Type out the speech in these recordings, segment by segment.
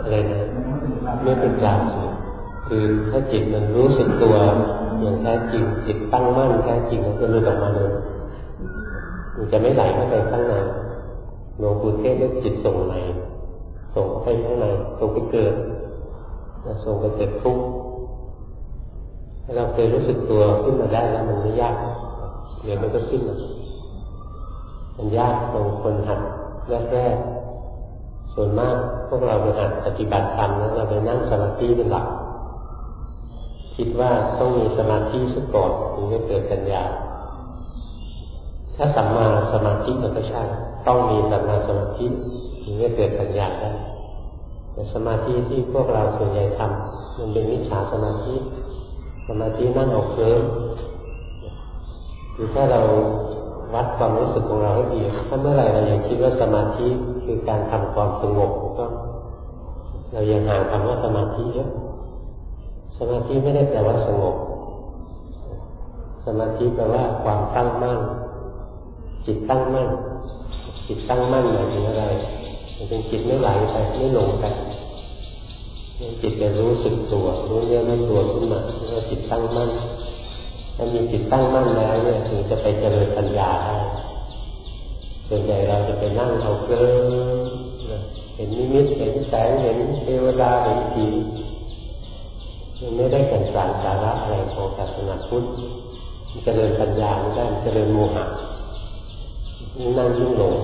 อะไรนะไม่เป็นกลางสิคือถ้าจิตมันรู้สึกตัวอย่างแท้จริงจิตตั้งมั่นแท้จริงมันจะหลุดออกมาเลยมันจะไม่ไหลเข้าไปข้างในหลวงปู่เทศเรียกจิตส่งในส่งเข้าไปข้างในส่งไปเกิดส่งไปเกิดทุกข์ถ้าเราเคยรู้สึกตัวขึ้นมาได้แล้วมันไม่ยากเดี๋ยวมันก็ขึ้นมามันยากตรงคนหัดแรกๆส่วนมากพวกเราไปหัดปฏิบัติธรรมแล้วเราไปนั่งสมาธิเป็นหลักคิดว่าต้องมีสมาธิสักก่อนถึงจะเกิดปัญญาถ้าสัมมาสมาธิมันก็ใช่ต้องมีสัมมาสมาธิถึงจะเกิดปัญญาได้แต่สมาธิที่พวกเราส่วนใหญ่ทำมันเป็นมิจฉาสมาธิสมาธินั่งเอาเคลิ้มคือถ้าเราวัดความรู้สึกของเราให้ดีถ้าเมื่อไหร่เรายังคิดว่าสมาธิคือการทำความสงบก็เรายังห่างคำว่าสมาธิเยอะสมาธิไม่ได้แปลว่าสงบสมาธิแปลว่าความตั้งมั่นจิตตั้งมั่นจิตตั้งมั่นหมายถึงอะไรมันเป็นจิตไม่ไหลไปไม่หลงไปจิตจะรู้สึกตัวรู้เนื้อรู้ตัวขึ้นมาเรียกว่าจิตตั้งมั่นถ้ามีจิตตั้งมั่นแล้วเนี่ยถึงจะไปเจริญปัญญาได้ส่วนใหญ่เราจะไปนั่งเอาเคลิ้มเห็นนิมิตเห็นแสงเห็นเทวดาเห็นผีมันไม่ได้แก่นสารสาระอะไรของศาสนาพุทธเจริญปัญญาไม่ได้เจริญโมหะนั่งยิ่งหลง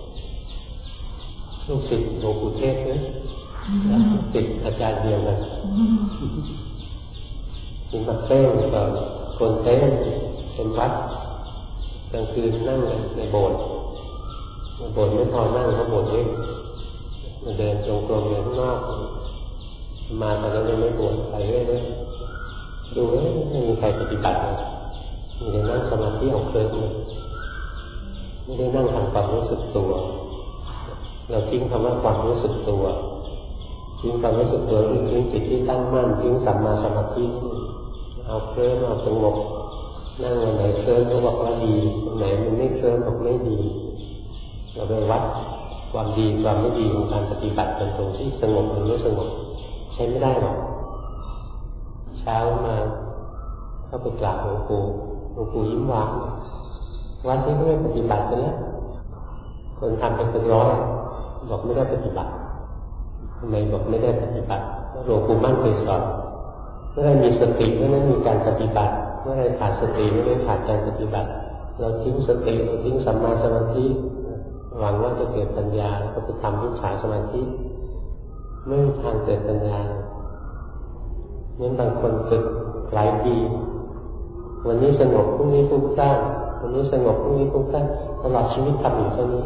ลูกศิษย์หลวงปู่เทศเนี่ยติดอาจารย์เดียวกันจึงมาเต้นกับคนเต้นเป็นวัดกลางคืนนั่งในโบสถ์ไม่พอนั่งเพราะโบสถ์เล็กมาเดินจงกรมอยู่ข้างนอกมาตอนนั้นยังไม่บวชไปเรื่อยๆดูไม่มีใครปฏิบัติมีแต่นั่งสมาธิเอาเคลิ้มไม่ได้นั่งทำความรู้สึกตัวเราทิ้งคำว่าความรู้สึกตัวทิ้งความรู้สึกตัวทิ้งจิตที่ตั้งมั่นทิ้งสัมมาสมาธิเอาเคลิ้มเอาสงบนั่งวันไหนเคลิ้มก็บอกว่าดีวันไหนมันไม่เคลิ้มบอกไม่ดีเราไปวัดความดีความไม่ดีของการปฏิบัติกันตรงที่สงบหรือไม่สงบใช้ไม่ได้หรอกเช้ามาเข้าไปกราบหลวงปู่ยิ้มหวานวัดนี้ไม่ได้ปฏิบัติกันแล้วคนทำเป็นร้อยบอกไม่ได้ปฏิบัติทำไมบอกไม่ได้ปฏิบัติหลวงปู่มั่นเคยสอนเมื่อไรมีสติเมื่อนั้นมีการปฏิบัติเมื่อไรขาดสติไม่ได้ขาดการปฏิบัติเราทิ้งสติเราทิ้งสัมมาสมาธิหวังว่าจะเกิดปัญญาก็ไปทำวิชาสมาธิไม่มีทางเกิดปัญญาเหมือนบางคนฝึกหลายปีวันนี้สงบพรุ่งนี้ฟุ้งซ่านวันนี้สงบพรุ่งนี้ฟุ้งซ่านตลอดชีวิตทำอยู่เท่านี้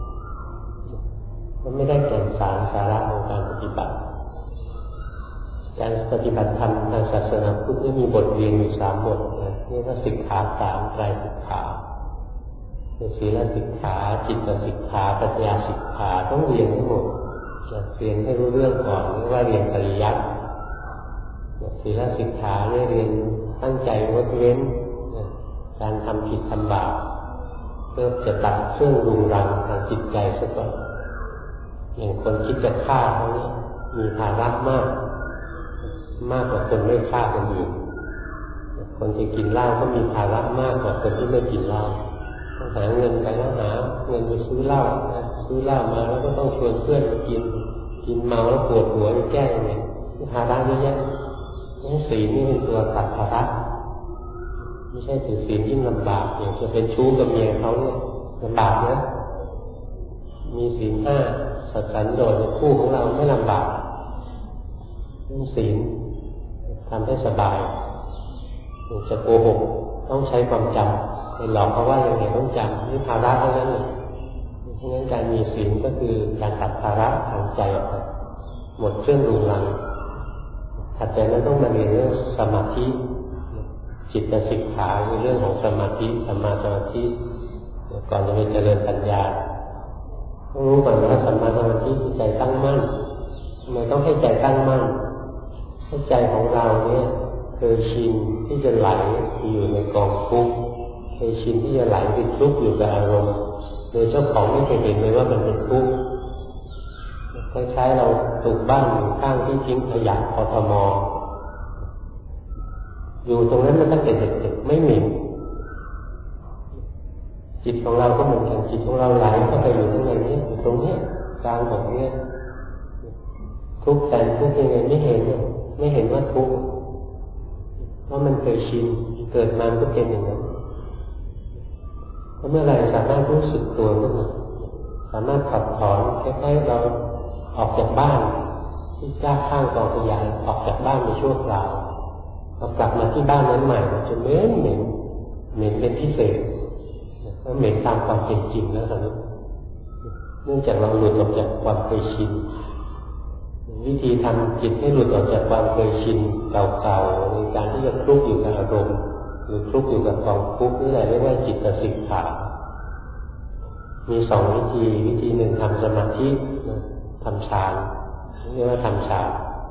มันไม่ได้แก่นสารสาระของการปฏิบัติการปฏิบัติธรรมทางศาสนาพุทธมีบทเรียนอยู่3 บทนะนี่ก็สิกขา3ไตรสิกขาศีลสิกขาจิตสิกขาปัญญาสิกขาต้องเรียนให้หมดเรียนให้รู้เรื่องก่อนเรียกว่าเรียนปริยัติศีลสิกขาเรียนตั้งใจงดเว้นการทำผิดทำบาปเพื่อจะตัดเครื่องรุงรังทางจิตใจซะก่อนอย่างคนคิดจะฆ่าเขาเนี่ยมีภาระมากกว่าคนไม่ฆ่าคนอื่นคนที่กินเหล้าก็มีภาระมากกว่าคนที่ไม่กินเหล้าต้องหาเงินไปแล้วหาเงินไปซื้อเหล้าซื้อเหล้ามาแล้วก็ต้องชวนเพื่อนมากินเมาแล้วปวดหัวจะแก้ยังไงภาระเยอะแยะศีลนี่เป็นตัวตัดภาระไม่ใช่ถือศีลยิ่งลำบากอย่างจะเป็นชู้กับเมียเขาเนี่ยลำบากนะมีศีล5สัตย์สันโดษในคู่ของเราไม่ลำบากเรื่องศีลทำให้สบายจะโกหกต้องใช้ความจำไปหลอกเขาว่าอย่างไรต้องจำนี่ภาระเท่านั้นเลยเพราะฉะนั้นการมีศีลก็คือการตัดภาระทางใจออกไปหมดเครื่องรุงรังถัดจากนั้นต้องมาเรียนเรื่องสมาธิจิตสิกขาคือเรื่องของสมาธิสัมมาสมาธิก่อนจะไปเจริญปัญญาต้องรู้ก่อนว่าสัมมาสมาธิคือใจตั้งมั่นทำไมต้องให้ใจตั้งมั่นให้ใจของเราเนี่ยเคยชินที่จะไหลอยู่ในกองทุกข์เคยชินที่จะไหลไปทุกข์อยู่กับอารมณ์โดยเจ้าของไม่เคยเห็นเลยว่ามันเป็นทุกข์พอล้ายๆเราปลูกบ้านอยู่ข้างที่ทิ้งขยะกทม.อยู่ตรงนั้นมันตั้งแต่เด็กๆไม่เหม็นจิตของเราก็เหมือนกันจิตของเราไหลเข้าไปอยู่ข้างในนี้อยู่ตรงนี้กลางอกนี้ทุกข์แต่ทุกข์ยังไงไม่เห็นว่าทุกข์เพราะมันเคยชินเกิดมาก็เป็นอย่างนั้นเพราะเมื่อไรสามารถรู้สึกตัวขึ้นมาสามารถขับถอนคล้ายๆเราออกจากบ้านที่จ้าข้างกองขยะออกจากบ้านในชั่วคราวเรากลับมาที่บ้านนั้นใหม่จะเหม็นเป็นพิเศษก็เหม็นตามความเป็นจริงแล้วตอนนี้เนื่องจากเราหลุดออกจากความเคยชินวิธีทำจิตให้หลุดออกจากความเคยชินเก่าๆในการที่จะคลุกอยู่กับอารมณ์หรือคลุกอยู่กับกองทุกข์นี่แหละเรียกว่าจิตสิกขามีสองวิธีหนึ่งทำสมาธิทำฌานเรียกว่าทำฌาน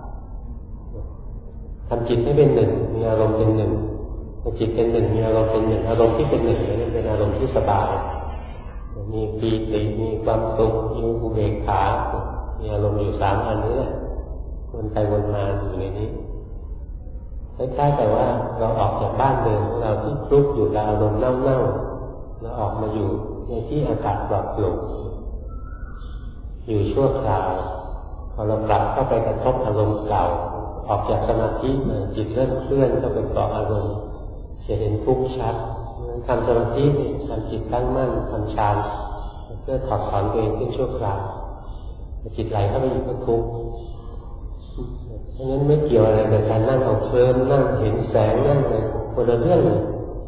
ทำจิตให้เป็นหนึ่งมีอารมณ์เป็นหนึ่งจิตเป็นหนึ่งมีอารมณ์เป็นหนึ่งอารมณ์ที่เป็นหนึ่งนี่เป็นอารมณ์ที่สบายมีปีติมีความสุขมีอุเบกขามีอารมณ์อยู่สามอันนี้แหละวนไปวนมาอยู่ในนี้คล้ายๆแต่ว่าเราออกจากบ้านเดิมของเราที่คลุกอยู่กับอารมณ์เน่าๆเราออกมาอยู่ในที่อากาศปลอดโปร่งอยู่ชั่วคราวพอเรากลับเข้าไปกระทบอารมณ์เก่าออกจากสมาธิจิตเริ่มเคลื่อนเข้าไปเกาะอารมณ์จะเห็นทุกข์ชัดทำสมาธิทำจิตตั้งมั่นทำฌานเพื่อถอดถอนตัวเองขึ้นชั่วคราวจิตไหลเข้าไปอยู่กับทุกข์เพราะงั้นไม่เกี่ยวอะไรกับการนั่งเอาเคลิ้มนั่งเห็นแสงนั่งอะไรคนละเรื่องเลย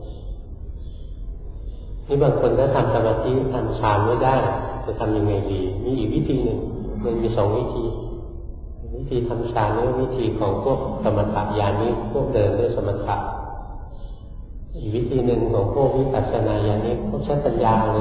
นี่บางคนถ้าทำสมาธิทำฌานไม่ได้จะทำยังไงดีมีอีกวิธีหนึ่งมันมีสองวิธีทำฌานนี่วิธีของพวกสมถะญาณิกพวกเดินด้วยสมถะอีกวิธีหนึ่งของพวกวิปัสสนาญาณิกพวกใช้ปัญญาเลย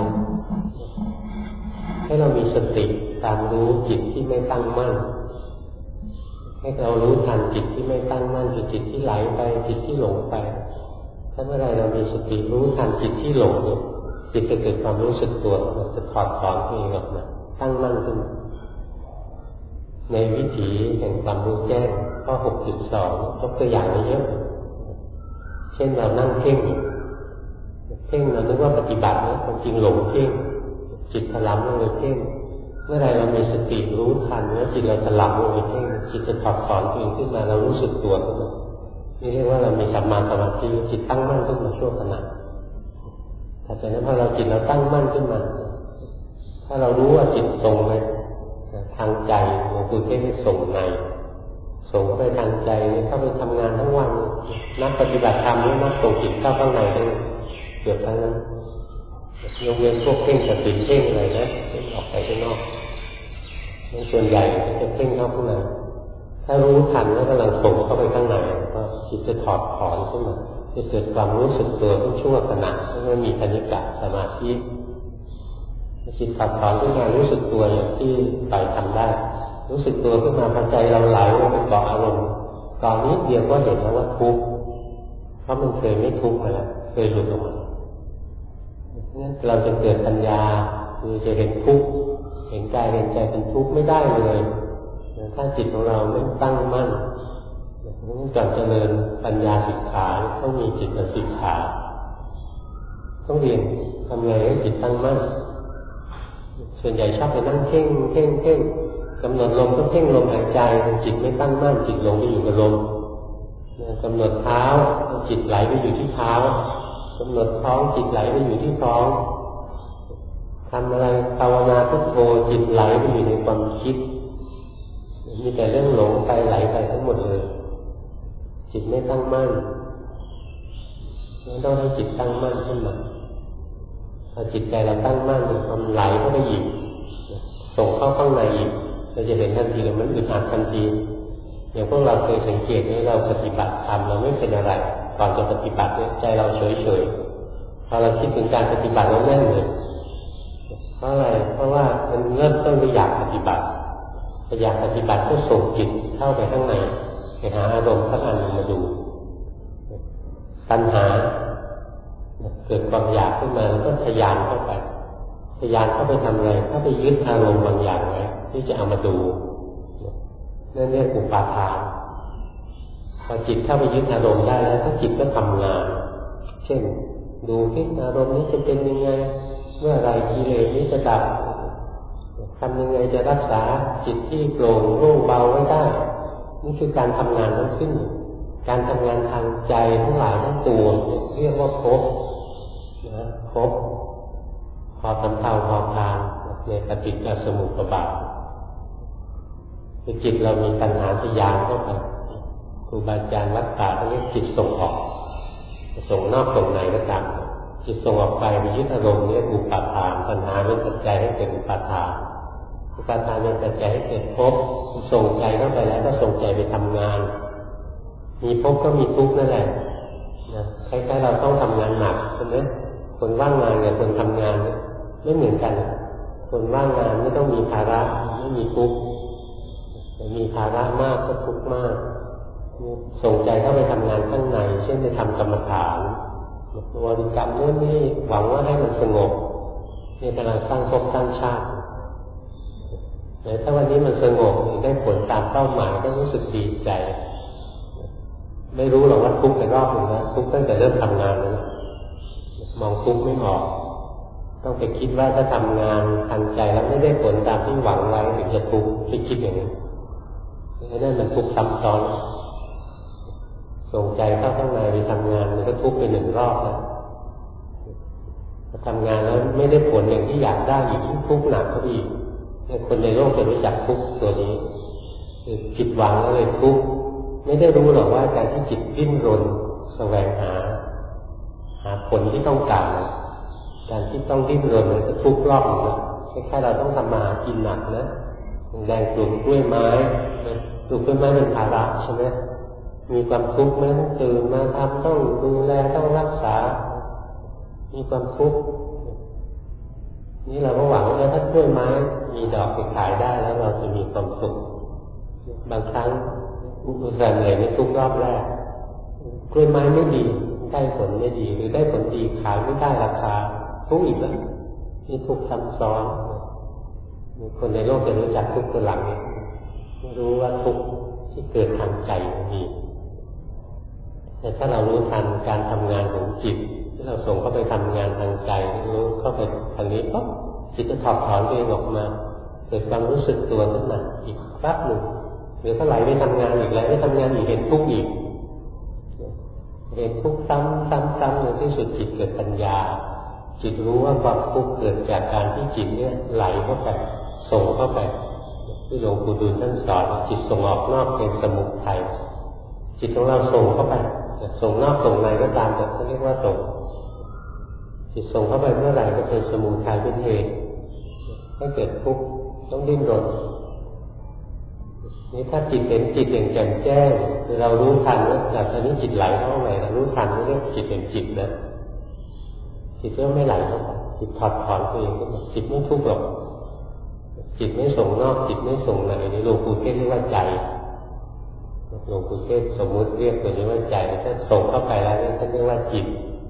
ให้เรามีสติตามรู้จิตที่ไม่ตั้งมั่นให้เรารู้ทันจิตที่ไม่ตั้งมั่นคือจิตที่ไหลไปจิตที่หลงไปถ้าเมื่อไรเรามีสติรู้ทันจิตที่หลงจิตจะเกิดความรู้สึกตัวมันจะถอดถอนตัวเองออกมาตั้งมั่นขึ้นในวิถีแห่งความรู้แจ้งข้อ 6.2 ยกตัวอย่างไว้เยอะเช่นเรานั่งเพ่งเรานึกว่าปฏิบัตินะความจริงหลงเพ่งจิตถลำลงไปเพ่งเมื่อไรเรามีสติรู้ทันว่าจิตเราถลำลงไปเพ่งจิตจะถอดถอนตัวเองขึ้นมาเรารู้สึกตัวขึ้นมานี่เรียกว่าเรามีสัมมาสมาธิจิตตั้งมั่นขึ้นมาชั่วขณะแต่จากนั้นพอเราจิตเราตั้งมั่นขึ้นมาถ้าเรารู้ว่าจิตทรงไปทางใจหลวงปู่เทศน์ส่งในส่งไปทางใจเข้าไปทำงานทั้งวันนักปฏิบัติธรรมนี่นักส่งจิตเข้าข้างในได้เกือบทั้งนั้นยกเว้นพวกเพ่งสติเพ่งอะไรนะเพ่งออกไปข้างนอกนั่นส่วนใหญ่จะเพ่งเข้าข้างในถ้ารู้ทันแล้วกำลังส่งเข้าไปข้างในก็จิตจะถอดถอนขึ้นมาจะเกิดความรู้สึกตัวทุกชั่วขณะไม่มีคณิกะสมาธิจิตถอดถอนขึ้นมารู้สึกตัวอย่างที่ไปทำได้รู้สึกตัวขึ้นมาพอใจเราไหลลงไปเกาะอารมณ์ตอนนี้เดียวก็เห็นแล้วว่าทุกข์เพราะมันเคยไม่ทุกข์มาแล้วเคยหลุดออกมางั้นเราจะเกิดปัญญาคือจะเห็นทุกข์เห็นกายเห็นใจเป็นทุกข์ไม่ได้เลยถ้าจิตของเราไม่ตั้งมั่นก่อนเจริญปัญญาสิกขาต้องมีจิตสิกขาต้องเรียนทำไงให้จิตตั้งมั่นส่วนใหญ่ชอบไปนั่งเพ่งกำหนดลมก็เพ่งลมหายใจจิตไม่ตั้งมั่นจิตหลงไปอยู่กับลมกำหนดเท้าจิตไหลไปอยู่ที่เท้ากำหนดท้องจิตไหลไปอยู่ที่ท้องทำอะไรภาวนาพุทโธจิตไหลไปอยู่ในความคิดมีแต่เรื่องหลงไปไหลไปทั้งหมดเลยจิตไม่ตั้งมั่นต้องให้จิตตั้งมั่นขึ้นมาพอจิตใจเราตั้งมั่นมันไหลเข้าไปอีกส่งเข้าข้างในอีกเราจะเห็นทันทีเลยมันอึดอัดทันทีอย่างพวกเราเคยสังเกตว่าเราปฏิบัติธรรมเราไม่เป็นอะไรก่อนจะปฏิบัติใจเราเฉยพอเราคิดถึงการปฏิบัติเราแน่นเลยเพราะอะไรเพราะว่ามันเริ่มต้นไม่อยากปฏิบัติอยากปฏิบัติก็ส่งจิตเข้าไปข้างในไปหาอารมณ์สักอันมาดูตัณหาเกิดความอยากขึ้นมาแล้วก็ทะยานเข้าไปทะยานเข้าไปทำอะไรเข้าไปยึดอารมณ์บางอย่างไว้ที่จะเอามาดูนั่นเรียกอุปาทานพอจิตเข้าไปยึดอารมณ์ได้แล้วถ้าจิตก็ทำงานเช่นดูที่อารมณ์นี้จะเป็นยังไงเมื่อไรกิเลสนี้จะดับทำยังไงจะรักษาจิตที่โปร่งโล่งเบาไว้ได้นี่คือการทำงานทั้งสิ้นการทำงานทางใจทั้งหลายทั้งตัวเรียกว่าภพนะภพพอสำเภาพอพานในปฏิจจสมุปบาทคือจิตเรามีตัณหาทะยานเข้าไปครูบาอาจารย์วัดป่าเรียกจิตส่งออกส่งนอกส่งในก็ตามจิตส่งออกไปยึดอารมณ์เรียกอุปาทานตัณหาเป็นปัจจัยให้เกิดอุปาทานอุปาทานเป็นปัจจัยให้เกิดภพส่งใจเข้าไปแล้วก็ส่งใจไปทำงานมีภพก็มีทุกข์นั่นแหละนะคล้ายๆเราต้องทำงานหนักใช่ไหมคนว่างงานกับคนทำงานไม่เหมือนกันคนว่างงานไม่ต้องมีภาระไม่มีทุกข์แต่มีภาระมากก็ทุกข์มากส่งใจเข้าไปทำงานข้างในเช่นไปทำกรรมฐานบริกรรมโน่นนี่หวังว่าให้มันสงบนี่กำลังสร้างภพสร้างชาติแต่ถ้าวันนี้มันสงบได้ผลตามเป้าหมายก็รู้สึกดีใจไม่รู้หรอกว่าทุกข์ไปรอบหนึ่งนะทุกข์ตั้งแต่เริ่มทำงานแล้วมองทุกข์ไม่ออกต้องไปคิดว่าถ้าทำงานทางใจแล้วไม่ได้ผลตามที่หวังไว้ถึงจะทุกข์ไปคิดอย่างนี้นั่นมันทุกข์ซ้ำซ้อนส่งใจเข้าข้างในไปทำงานมันก็ทุกข์ไปหนึ่งรอบนะพอทำงานแล้วไม่ได้ผลอย่างที่อยากได้อีกทุกข์หนักเข้าไปอีกคนในโลกจะรู้จักทุกข์ตัวนี้คือผิดหวังแล้วเลยทุกข์ไม่ได้รู้หรอกว่าการที่จิตดิ้นรนแสวงหาผลที่ต้องการการที่ต้องดิ้นรนมันจะทุกข์รอบหนึ่งนะคล้ายๆเราต้องทำมาหากินหนักนะแรงปลูกกล้วยไม้ปลูกกล้วยไม้เป็นภาระใช่ไหมมีความทุกข์ไหมต้องตื่นมาทำต้องดูแลต้องรักษามีความทุกข์นี่เราก็หวังว่าถ้ากล้วยไม้มีดอกไปขายได้แล้วเราจะมีความสุขบางครั้งอุตส่าห์เหนื่อยในทุกรอบแรกกล้วยไม้ไม่ดีได้ผลไม่ดีหรือได้ผลดีขายไม่ได้ราคาทุกข์อีกแล้วนี่ทุกข์ซ้ำซ้อนคนในโลกจะรู้จักทุกข์ตัวหลังไม่รู้ว่าทุกข์ที่เกิดทางใจมีแต่ถ้าเรารู้ทันการทำงานของจิตที่เราส่งเข้าไปทำงานทางใจรู้เข้าไปทางนี้ปั๊บจิตจะถอดถอนตัวเองออกมาเกิดความรู้สึกตัวขึ้นมาอีกแป๊บหนึ่งหรือถ้าไหลไปทำงานอีกแล้วไปทำงานอีกเห็นทุกข์อีกเห็นทุกข์ซ้ำในที่สุดจิตเกิดปัญญาจิตรู้ว่าความทุกข์เกิดจากการที่จิตเนี่ยไหลเข้าไปส่งเข้าไปที่หลวงปู่ดูลท่านสอนจิตส่งออกนอกเป็นสมุทัยจิตของเราส่งเข้าไปส่งนอกส่งในก็ตามแต่เขาเรียกว่าส่งจิตส่งเข้าไปเมื่อไหร่ก็เป็นสมุทัยเป็นเหตุให้เกิดทุกข์ต้องดิ้นรนนี่ถ้าจิตเห็นจิตอย่างแจ่มแจ้งคือเรารู้ทันว่าแบบตอนนี้จิตไหลเข้าไปเรารู้ทันเรียกจิตเป็นจิตนะจิตก็ไม่ไหลเข้าไปจิตถอดถอนตัวเองก็จิตไม่ทุกข์หรอกจิตไม่ส่งนอกจิตไม่ส่งในนี่หลวงปู่เทศเรียกว่าใจหลวงปู่เทศสมมุติเรียกตัวนี้ว่าใจถ้าส่งเข้าไปแล้วนี่ท่านเรียกว่าจิต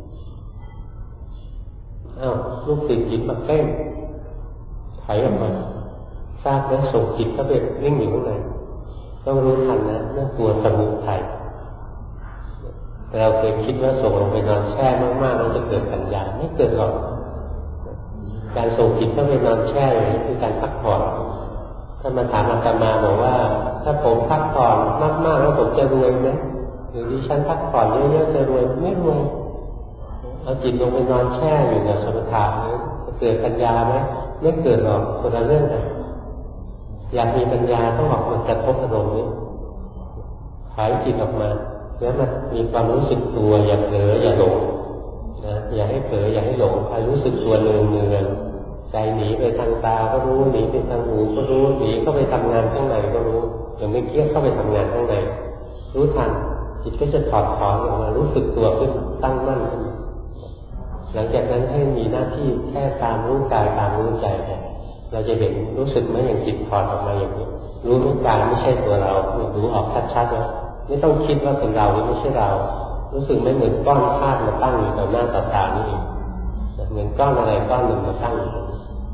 ลูกศิษย์จิตมาเต้นไถออกมาทราบแล้วส่งจิตเข้าไปนิ่งอยู่ข้างในต้องรู้ทันนะนั่นตัวสมุทัยเราเคยคิดว่าส่งลงไปนอนแช่มากๆแล้วจะเกิดปัญญาไม่เกิดหรอกการส่งจิตเข้าไปนอนแช่นี่คือการพักผ่อนถ้ามาถามอาตมาบอกว่าถ้าผมพักผ่อนมากๆแล้วผมจะรวยไหมหรือดิฉันพักผ่อนเยอะๆจะรวยไม่รวยเอาจิตลงไปนอนแช่อยู่ในสมถะนี้จะเกิดปัญญาไหมไม่เกิดหรอกคนละเรื่องกันอยากมีปัญญาต้องออกมากระทบอารมณ์นี้หายจิตออกมาแล้วมันมีความรู้สึกตัวอย่าเผลออย่าหลงนะอย่าให้เผลออย่าให้หลงใครรู้สึกตัวเนืองใจหนีไปทางตาก็รู้หนีไปทางหูก็รู้หนีเข้าไปทำงานข้างในก็รู้อย่างไม่เกี้ยเข้าไปทำงานข้างในรู้ทันจิตก็จะถอดถอนออกมารู้สึกตัวขึ้นตั้งมั่นขึ้นหลังจากนั้นให้มีหน้าที่แค่ตามรู้กายตามรู้ใจไปเราจะเห็นรู้สึกไหมอย่างจิตถอดออกมาอย่างนี้รู้ทุกการไม่ใช่ตัวเรารู้ออกชัดๆแล้วไม่ต้องคิดว่าเป็นเราหรือไม่ใช่เรารู้สึกไม่เหมือนก้อนธาตุมาตั้งอยู่ต่อหน้าต่อตานี่เองเหมือนก้อนอะไรก้อนหนึ่งมาตั้งอยู่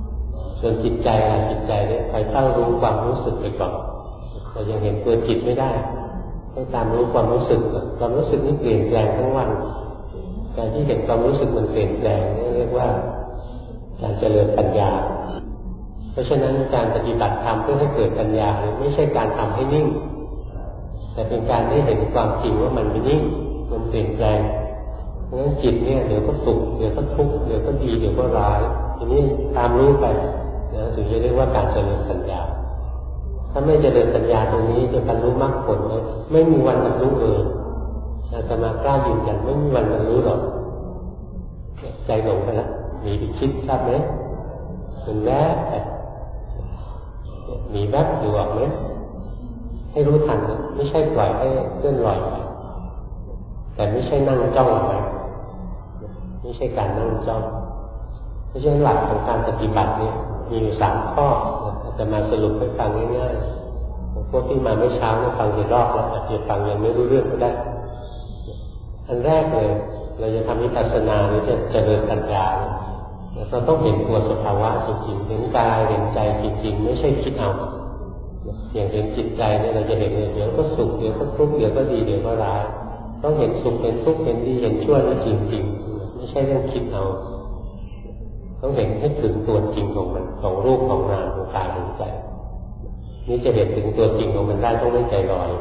ส่วนจิตใจเนี่ยคอยเฝ้ารู้ความรู้สึกไปก่อนเรายังเห็นตัวจิตไม่ได้ให้ตามรู้ความรู้สึกความรู้สึกนี้เปลี่ยนแปลงทั้งวันการที่เห็นความรู้สึกมันเปลี่ยนแปลงนี่เรียกว่าการเจริญปัญญาเพราะฉะนั้นการปฏิบัติธรรมเพื่อให้เกิดปัญญาไม่ใช่การทำให้นิ่งแต่เป็นการได้เห็นความจริงว่ามันไม่นิ่งมันเปลี่ยนแปลงเพราะฉะนั้นจิตเนี่ยเดี๋ยวก็สุขเดี๋ยวก็ทุกข์เดี๋ยวก็ดีเดี๋ยวก็ร้ายทีนี้ตามรู้ไปนะถึงจะเรียกว่าการเจริญปัญญาถ้าไม่เจริญปัญญาตรงนี้จะบรรลุมรรคผลเลยไม่มีวันบรรลุเลยอาตมากล้ายืนยันไม่มีวันบรรลุหรอกใจหลงไปแล้วหนีไปคิดทราบไหมมันแวบไปหนีแวบอยู่ออกไหมให้รู้ทันไม่ใช่ปล่อยให้เคลื่อนลอยไปแต่ไม่ใช่นั่งจ้องไปไม่ใช่การนั่งจ้องเพราะฉะนั้นหลักของการปฏิบัติเนี่ยมีอยู่3 ข้อจะมาสรุปให้ฟังง่ายๆพวกที่มาเมื่อเช้าเนี่ยฟังกี่รอบแล้วอาจจะฟังยังไม่รู้เรื่องก็ได้อันแรกเลยเราจะทำวิปัสสนาหรือจะเจริญปัญญาเราต้องเห็นตัวสภาวะจริงๆเห็นกายเห็นใจจริงๆไม่ใช่คิดเอาอย่างเห็นจิตใจเนี่ยเราจะเห็นเดี๋ยวก็สุขเดี๋ยวก็ทุกข์เดี๋ยวก็ดีเดี๋ยวก็ร้ายต้องเห็นสุขเห็นทุกข์เห็นดีเห็นชั่วนี่จริงๆไม่ใช่เรื่องคิดเอาต้องเห็นให้ถึงตัวจริงของมันของรูปของนามของกายของใจนี่จะเห็นถึงตัวจริงของมันได้ต้องไม่ใจลอย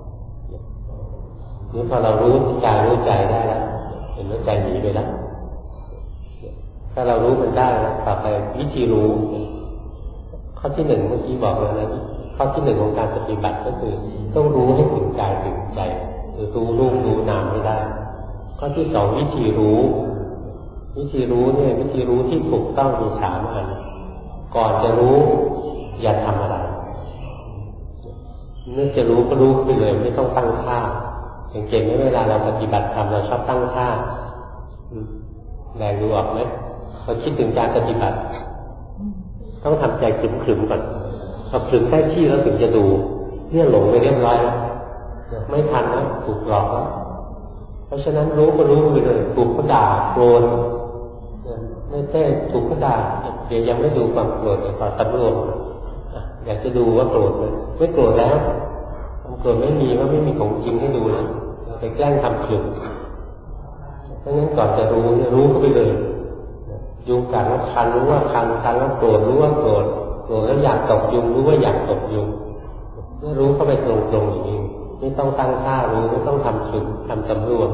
นี่พอเรารู้กายรู้ใจได้แล้วเห็นว่าใจหนีไปแล้วถ้าเรารู้มันได้แล้วต่อไปวิธีรู้ข้อที่ 1เมื่อกี้บอกแล้วนะข้อที่ 1ของการปฏิบัติก็คือต้องรู้ให้ถึงกายถึงใจหรือรู้รูปรู้นามให้ได้ข้อที่ 2วิธีรู้เนี่ยวิธีรู้ที่ถูกต้องมี3 อันก่อนจะรู้อย่าทำอะไรเมื่อจะรู้ก็รู้ไปเลยไม่ต้องตั้งท่าสังเกตไหมเวลาเราปฏิบัติธรรมเราชอบตั้งท่าแรงดูออกไหมพอคิดถึงการปฏิบัติต้องทำใจขรึมๆก่อนพอขรึมได้ที่แล้วถึงจะดูเนี่ยหลงไปเรียบร้อยแล้วไม่ทันนะถูกหลอกแล้วเพราะฉะนั้นรู้ก็รู้ไปเลยถูกก็ด่าโกรธไม่ใช่ถูกก็ด่าเดี๋ยวยังไม่ดูความโกรธต่อตำรวจอยากจะดูว่าโกรธไหมไม่โกรธแล้วความโกรธไม่มีว่าไม่มีของจริงให้ดูนะไปแกล้งทำขรึมเพราะงั้นก่อนจะรู้เนี่ยรู้ก็ไปเลยยุงกัดแล้วคันรู้ว่าคันแล้วโกรธรู้ว่าโกรธแล้วอยากตบยุงรู้ว่าอยากตบยุงนี่รู้เข้าไปตรงๆอย่างนี้ไม่ต้องตั้งท่ารู้ไม่ต้องทำฝึกทำสำรวม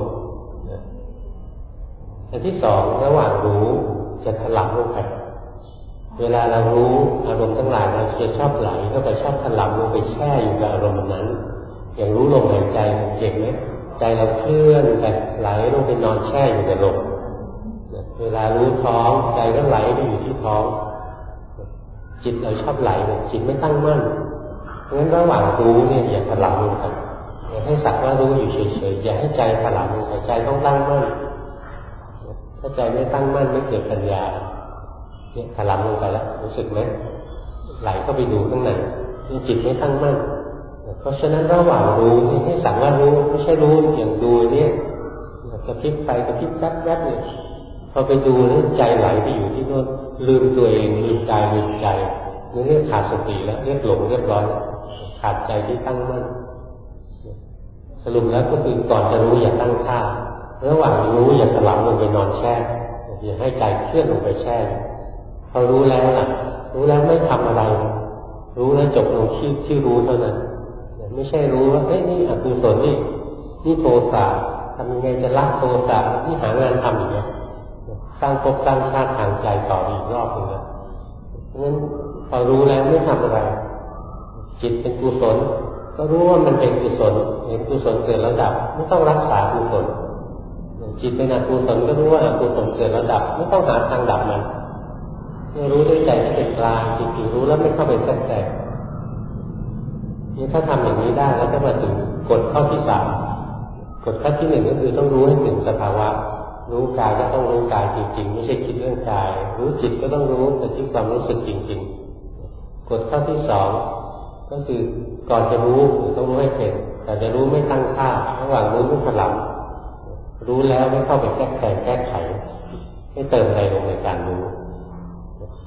อันที่ 2ระหว่างรู้จะถลำลงไปเวลาเรารู้อารมณ์ทั้งหลายเราจะชอบไหลเข้าไปชอบถลำลงไปแช่อยู่กับอารมณ์นั้นอย่างรู้ลมหายใจเก่งไหมใจเราเคลื่อนไปไหลลงไปนอนแช่อยู่กับลมเวลารู้ท้องใจก็ไหลไปอยู่ที่ท้องจิตเราชอบไหลจิตไม่ตั้งมั่นเพราะฉะนั้นระหว่างรู้เนี่ยอย่าถลำลงไปอย่าให้สักว่ารู้อยู่เฉยๆอย่าให้ใจถลำลงไปใจต้องตั้งมั่นถ้าใจไม่ตั้งมั่นไม่เกิดปัญญาเนี่ยถลำลงไปแล้วรู้สึกไหมไหลเข้าไปดูข้างในจิตไม่ตั้งมั่นเพราะฉะนั้นระหว่างรู้ให้สักว่ารู้ไม่ใช่รู้อย่างดูเนี่ยกระพริบไปกระพริบแป๊บๆเนี่ยพอไปดูแล้วใจไหลไปอยู่ที่โน่นลืมตัวเองลืมกายลืมใจนี่เรียกขาดสติแล้วเรียกหลงเรียบร้อยขาดใจที่ตั้งมั่นสรุปแล้วก็คือก่อนจะรู้อย่าตั้งท่าระหว่างรู้อย่าถลำลงไปนอนแช่อย่าให้ใจเคลื่อนลงไปแช่พอรู้แล้วล่ะรู้แล้วไม่ทำอะไรรู้แล้วจบลงที่รู้เท่านั้นไม่ใช่รู้ว่าเอ้ยนี่อกุศลนี่โทสะทำยังไงจะละโทสะนี่หางานทำอย่างเงี้ยสร้างภพสร้างชาติทางใจต่ออีกรอบหนึ่งนะเพราะฉะนั้นพอรู้แล้วไม่ทำอะไรจิตเป็นกุศลก็รู้ว่ามันเป็นกุศลเห็นกุศลเกิดแล้วดับไม่ต้องรักษากุศลจิตเป็นอกุศลก็รู้ว่าอกุศลเกิดแล้วดับไม่ต้องหาทางดับมันรู้ด้วยใจที่เป็นกลางจริงๆรู้แล้วไม่เข้าไปแทรกแซงนี่ถ้าทำอย่างนี้ได้แล้วก็มาถึงกฎข้อที่ 3กฎข้อที่ 1ก็คือต้องรู้ให้ถึงสภาวะรู้กายก็ต้องรู้กายจริงๆไม่ใช่คิดเรื่องกายรู้จิตก็ต้องรู้แต่ที่ความรู้สึกจริงๆกฎข้อที่ 2ก็คือก่อนจะรู้ต้องรู้ให้เป็นแต่จะรู้ไม่ตั้งท่าระหว่างรู้ไม่ถลำรู้แล้วไม่เข้าไปแก้ไขให้เติมอะไรลงในการรู้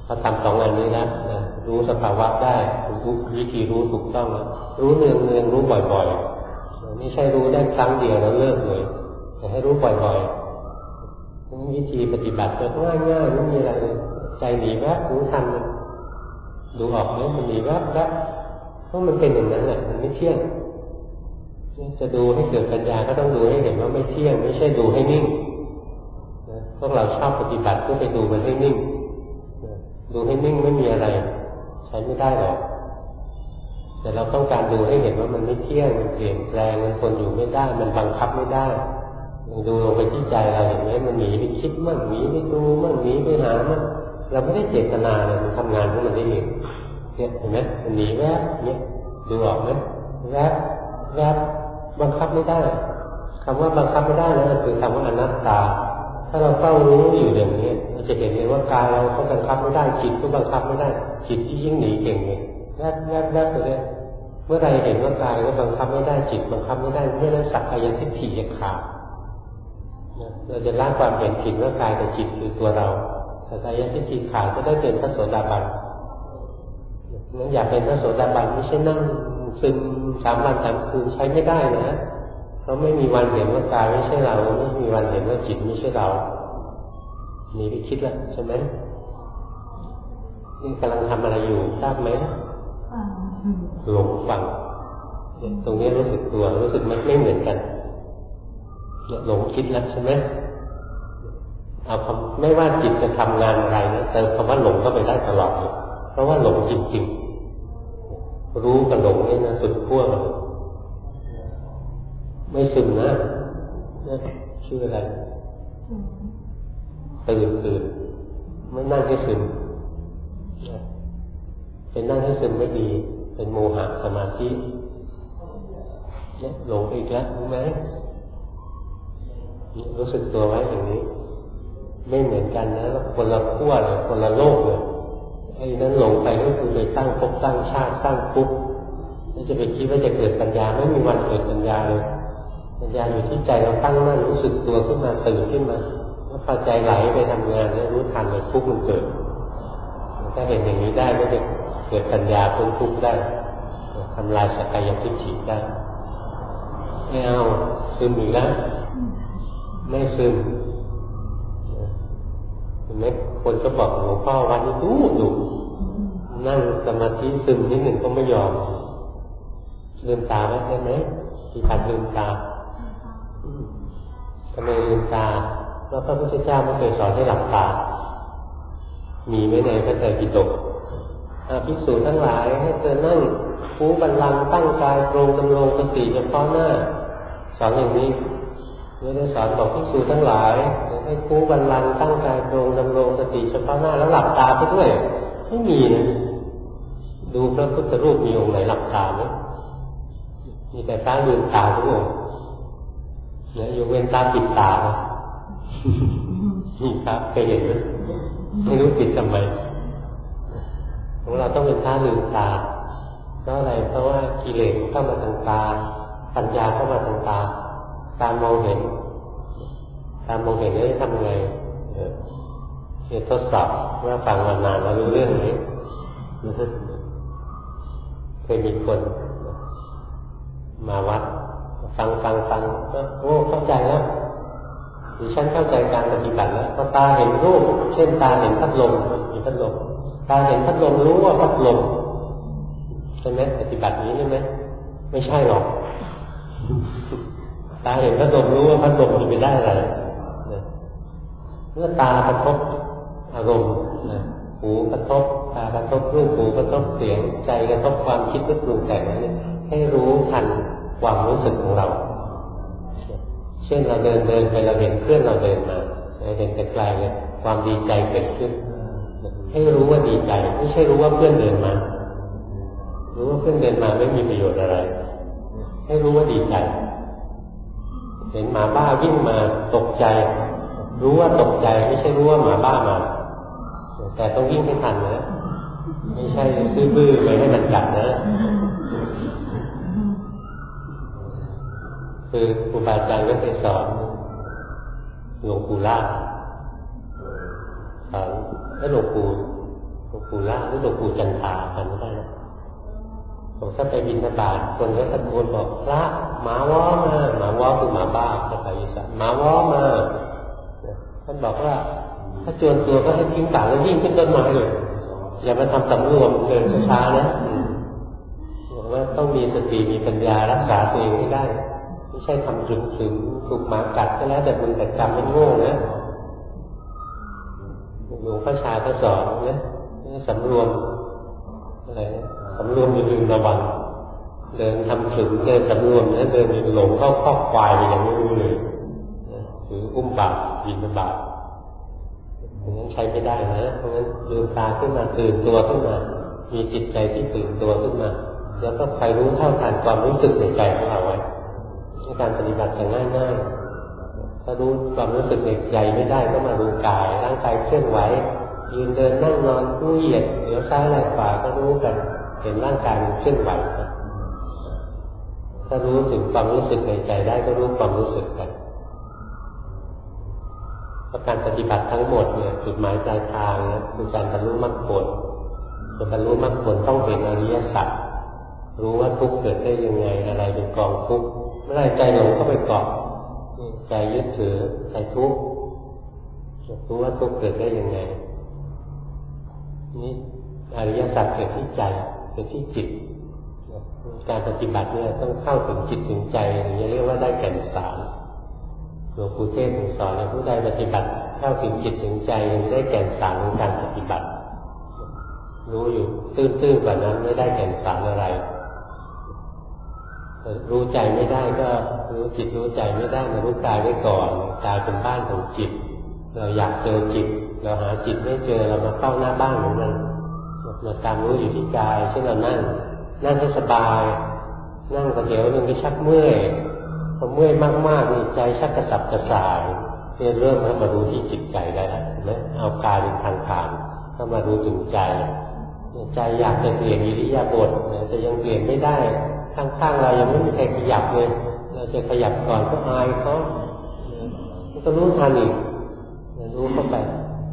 พอทำ2 อันนี้แล้วรู้สภาวะได้รู้วิธีรู้ถูกต้องแล้วรู้เนืองรู้บ่อยๆไม่ใช่รู้ได้ครั้งเดียวแล้วเลิกเลยแต่ให้รู้บ่อยๆนี่วิธีปฏิบัติก็ง่ายๆไม่มีอะไรเลยใจหนีแวบรู้ทันมันดูออกไหมมันหนีแวบเพราะมันเป็นอย่างนั้นแหละมันไม่เที่ยงจะดูให้เกิดปัญญาก็ต้องดูให้เห็นว่าไม่เที่ยงไม่ใช่ดูให้นิ่งพวกเราชอบปฏิบัติก็ไปดูมันให้นิ่งดูให้นิ่งไม่มีอะไรใช้ไม่ได้หรอกแต่เราต้องการดูให้เห็นว่ามันไม่เที่ยงมันเปลี่ยนแปลงมันทนอยู่ไม่ได้มันบังคับไม่ได้ดูลงไปที่ใจเราเห็นไหมมันหนีไปคิดมั่งหนีไปดูมั่งหนีไปหามั่งเราไม่ได้เจตนาเลยมันทำงานของมันได้เองเนี่ยเห็นไหมมันหนีแวบเนี่ยดูออกไหมแวบบังคับไม่ได้คำว่าบังคับไม่ได้นั่นคือคำว่าอนัตตาถ้าเราเฝ้ารู้อยู่อย่างนี้เราจะเห็นเลยว่ากายเราก็บังคับไม่ได้จิตก็บังคับไม่ได้จิตที่ยิ่งหนีเก่งเลยแวบไปเลยเมื่อไรเห็นว่ากายก็บังคับไม่ได้จิตบังคับไม่ได้เมื่อนั้นสักกายทิฏฐิจะขาดเราจะละความเห็นผิดว่ากายกับจิตคือตัวเราสักกายทิฏฐิขาดก็ได้เป็นพระโสดาบันงั้นอยากเป็นพระโสดาบันไม่ใช่นั่งซึม3 วัน3 คืนใช้ไม่ได้นะเพราะไม่มีวันเห็นว่ากายไม่ใช่เราไม่มีวันเห็นว่าจิตไม่ใช่เรานี่ไปคิดแล้วใช่ไหมนี่กำลังทำอะไรอยู่ทราบไหมหลงฟังตรงนี้รู้สึกตัวรู้สึกไม่เหมือนกันหลงคิดแล้วใช่ไหมเอาไม่ว่าจิตจะทำงานอะไรนะเติมคำว่าหลงเข้าไปได้ตลอดเลยเพราะว่าหลงจริงๆรู้กับหลงนี่นะสุดขั้วเลยไม่ซึมนะชื่ออะไรตื่นไม่นั่งให้ซึมเป็นนั่งให้ซึมไม่ดีเป็นโมหะสมาธิหลงอีกแล้วรู้ไหมรู้สึกตัวไว้อย่างนี้ไม่เหมือนกันนะคนละขั้วเลยคนละโลกเลยไอ้นั้นหลงไปก็คือไปตั้งภพตั้งชาติตั้งภพแล้วจะไปคิดว่าจะเกิดปัญญาไม่มีวันเกิดปัญญาเลยปัญญาอยู่ที่ใจเราตั้งมั่นรู้สึกตัวขึ้นมาตื่นขึ้นมาแล้วพอใจไหลไปทำงานแล้วรู้ทันเลยทุกข์มันเกิดถ้าเห็นอย่างนี้ได้ก็จะเกิดปัญญาพ้นทุกข์ได้ทำลายสักกายทิฏฐิได้ไม่เอาซึมอีกแล้วไม่ซึมเห็นไหมคนก็บอกหลวงพ่อวันนี้ดุนั่งสมาธิซึมนิดหนึ่งก็ไม่ยอมลืมตาไว้ใช่ไหมที่ผัดลืมตาทำไมลืมตาแล้วพระพุทธเจ้าไม่เคยสอนให้หลับตามีไหมในพระไตรปิฎกภิกษุทั้งหลายให้เธอนั่งคูบัลลังก์ตั้งกายตรงดำรงสติเฉพาะหน้าสอนอย่างนี้ไม่ได้สอนบอกภิกษุทั้งหลายให้คูบัลลังก์ตั้งกายตรงดำรงสติเฉพาะหน้าแล้วหลับตาไปด้วยไม่มีนะดูพระพุทธรูปมีองค์ไหนหลับตาไหมมีแต่ตาลืมตาทุกองค์เนี่ยยกเว้นตาปิดตานี่ครับเคยเห็นไหมไม่รู้ปิดทำไมของเราต้องเป็นตาลืมตาเพราะอะไรเพราะว่ากิเลสเข้ามาทางตาปัญญาเข้ามาทางตาการมองเห็นแล้วทำไงเนี่ยทดสอบว่าฟังมานานแล้วรู้เรื่องไหมเคยมีคนมาวัดฟังก็โอ้เข้าใจแล้วดิฉันเข้าใจการปฏิบัติแล้วพอตาเห็นรูปเช่นตาเห็นพัดลมมีพัดลมตาเห็นพัดลมรู้ว่าพัดลมใช่ไหมปฏิบัตินี้ใช่ไหมไม่ใช่หรอกตาเห็นพัดลมรู้ว่าพัดลมจะไปได้อะไรเมื่อตากระทบอารมณ์หูกระทบตากระทบรูปหูกระทบเสียงใจกระทบความคิดนึกปรุงแต่งนั้นให้รู้ทันความรู้สึกของเราเช่นเราเดินไปเราเห็นเพื่อนเราเดินมาเห็นแต่ไกลเลยความดีใจเกิดขึ้นให้รู้ว่าดีใจไม่ใช่รู้ว่าเพื่อนเดินมารู้ว่าเพื่อนเดินมาไม่มีประโยชน์อะไรให้รู้ว่าดีใจเห็นหมาบ้าวิ่งมาตกใจรู้ว่าตกใจไม่ใช่รู้ว่าหมาบ้ามาแต่ต้องวิ่งให้ทันนะไม่ใช่บื้อๆไปให้มันกัดนะคือครูบาอาจารย์ก็เคยสอนหลวงปู่ล่าสอนให้หลวงปู่ลวงปู่ล่าหรือหลวงปู่จันทราจำไม่ได้นะผมถ้าไปบิณฑบาตคนก็ตะโกนบอกพระหมาว้อมาหมาว้อคือหมาบ้าภาษาอีสานหมาว้อมาท่านบอกว่าถ้าจวนตัวก็ให้ทิ้งปากแล้ววิ่งขึ้นต้นไม้เลยอย่ามาทำสำรวมเดินช้าๆนะบอกว่าต้องมีสติมีปัญญารักษาตัวเองให้ได้ไม่ใช่ทำถึงถูกหมากัดก็แล้วแต่บุญแต่กรรมมันโง่นะหลวงพ่อชาก็สอนนะสำรวมอะไรนะสำรวมอย่าลืมระวังเดินทำถึงเดินสำรวมนะเดินหลงเข้าคอกควายยังไม่รู้เลยหรืออุ้มบาปบิณฑบาตอย่างนั้นใช้ไม่ได้นะเพราะงั้นลืมตาขึ้นมาตื่นตัวขึ้นมามีจิตใจที่ตื่นตัวขึ้นมาแล้วก็คอยรู้เท่าทันความรู้สึกในใจของเราไว้การปฏิบัติจะง่ายๆถ้ารู้ความรู้สึกในใจไม่ได้ก็มาดูกายร่างกายเคลื่อนไหวยืนเดินนั่งนอนกู้เหยียดเดี๋ยวซ้ายไหล่ขวาก็รู้กันเห็นร่างกายมันเคลื่อนไหวถ้ารู้ถึงความรู้สึกในใจได้ก็รู้ความรู้สึกกันการปฏิบัติทั้งหมดเนี่ยจุดหมายปลายทางนะคือการบรรลุมรรคผลจะบรรลุมรรคผลต้องเห็นอริยสัจรู้ว่าทุกข์เกิดได้ยังไงอะไรเป็นกองทุกข์เมื่อไรใจหลงเข้าไปเกาะใจยึดถือใจทุกข์รู้ว่าทุกข์เกิดได้ยังไงนี่อริยสัจเกิดที่ใจเกิดที่จิตการปฏิบัติเนี่ยต้องเข้าถึงจิตถึงใจอย่างนี้เรียกว่าได้แก่นสารหลวงปู่เทศน์สอนให้ผู้ใดปฏิบัติเข้าถึงจิตถึงใจยังได้แก่นสารของการปฏิบัติรู้อยู่ตื้นๆกว่านั้นไม่ได้แก่นสารอะไรรู้ใจไม่ได้ก็รู้จิตรู้ใจไม่ได้มารู้กายไว้ก่อนกายเป็นบ้านของจิตเราอยากเจอจิตเราหาจิตไม่เจอเรามาเข้าหน้าบ้านของมันมาตามรู้อยู่ที่กายเช่นเรานั่งให้สบายนั่งประเดี๋ยวนึงก็ชักเมื่อยพอเมื่อยมากๆนี่ใจชักกระสับกระส่ายเริ่มมารู้ที่จิตใจได้แล้วนะเอากายเป็นทางผ่านก็มารู้ถึงใจใจอยากจะเปลี่ยนอิริยาบถแต่ยังเปลี่ยนไม่ได้ข้างๆเรายังไม่มีใครขยับเลยเราจะขยับก่อนก็อายเขาก็รู้ทันอีกรู้เข้าไป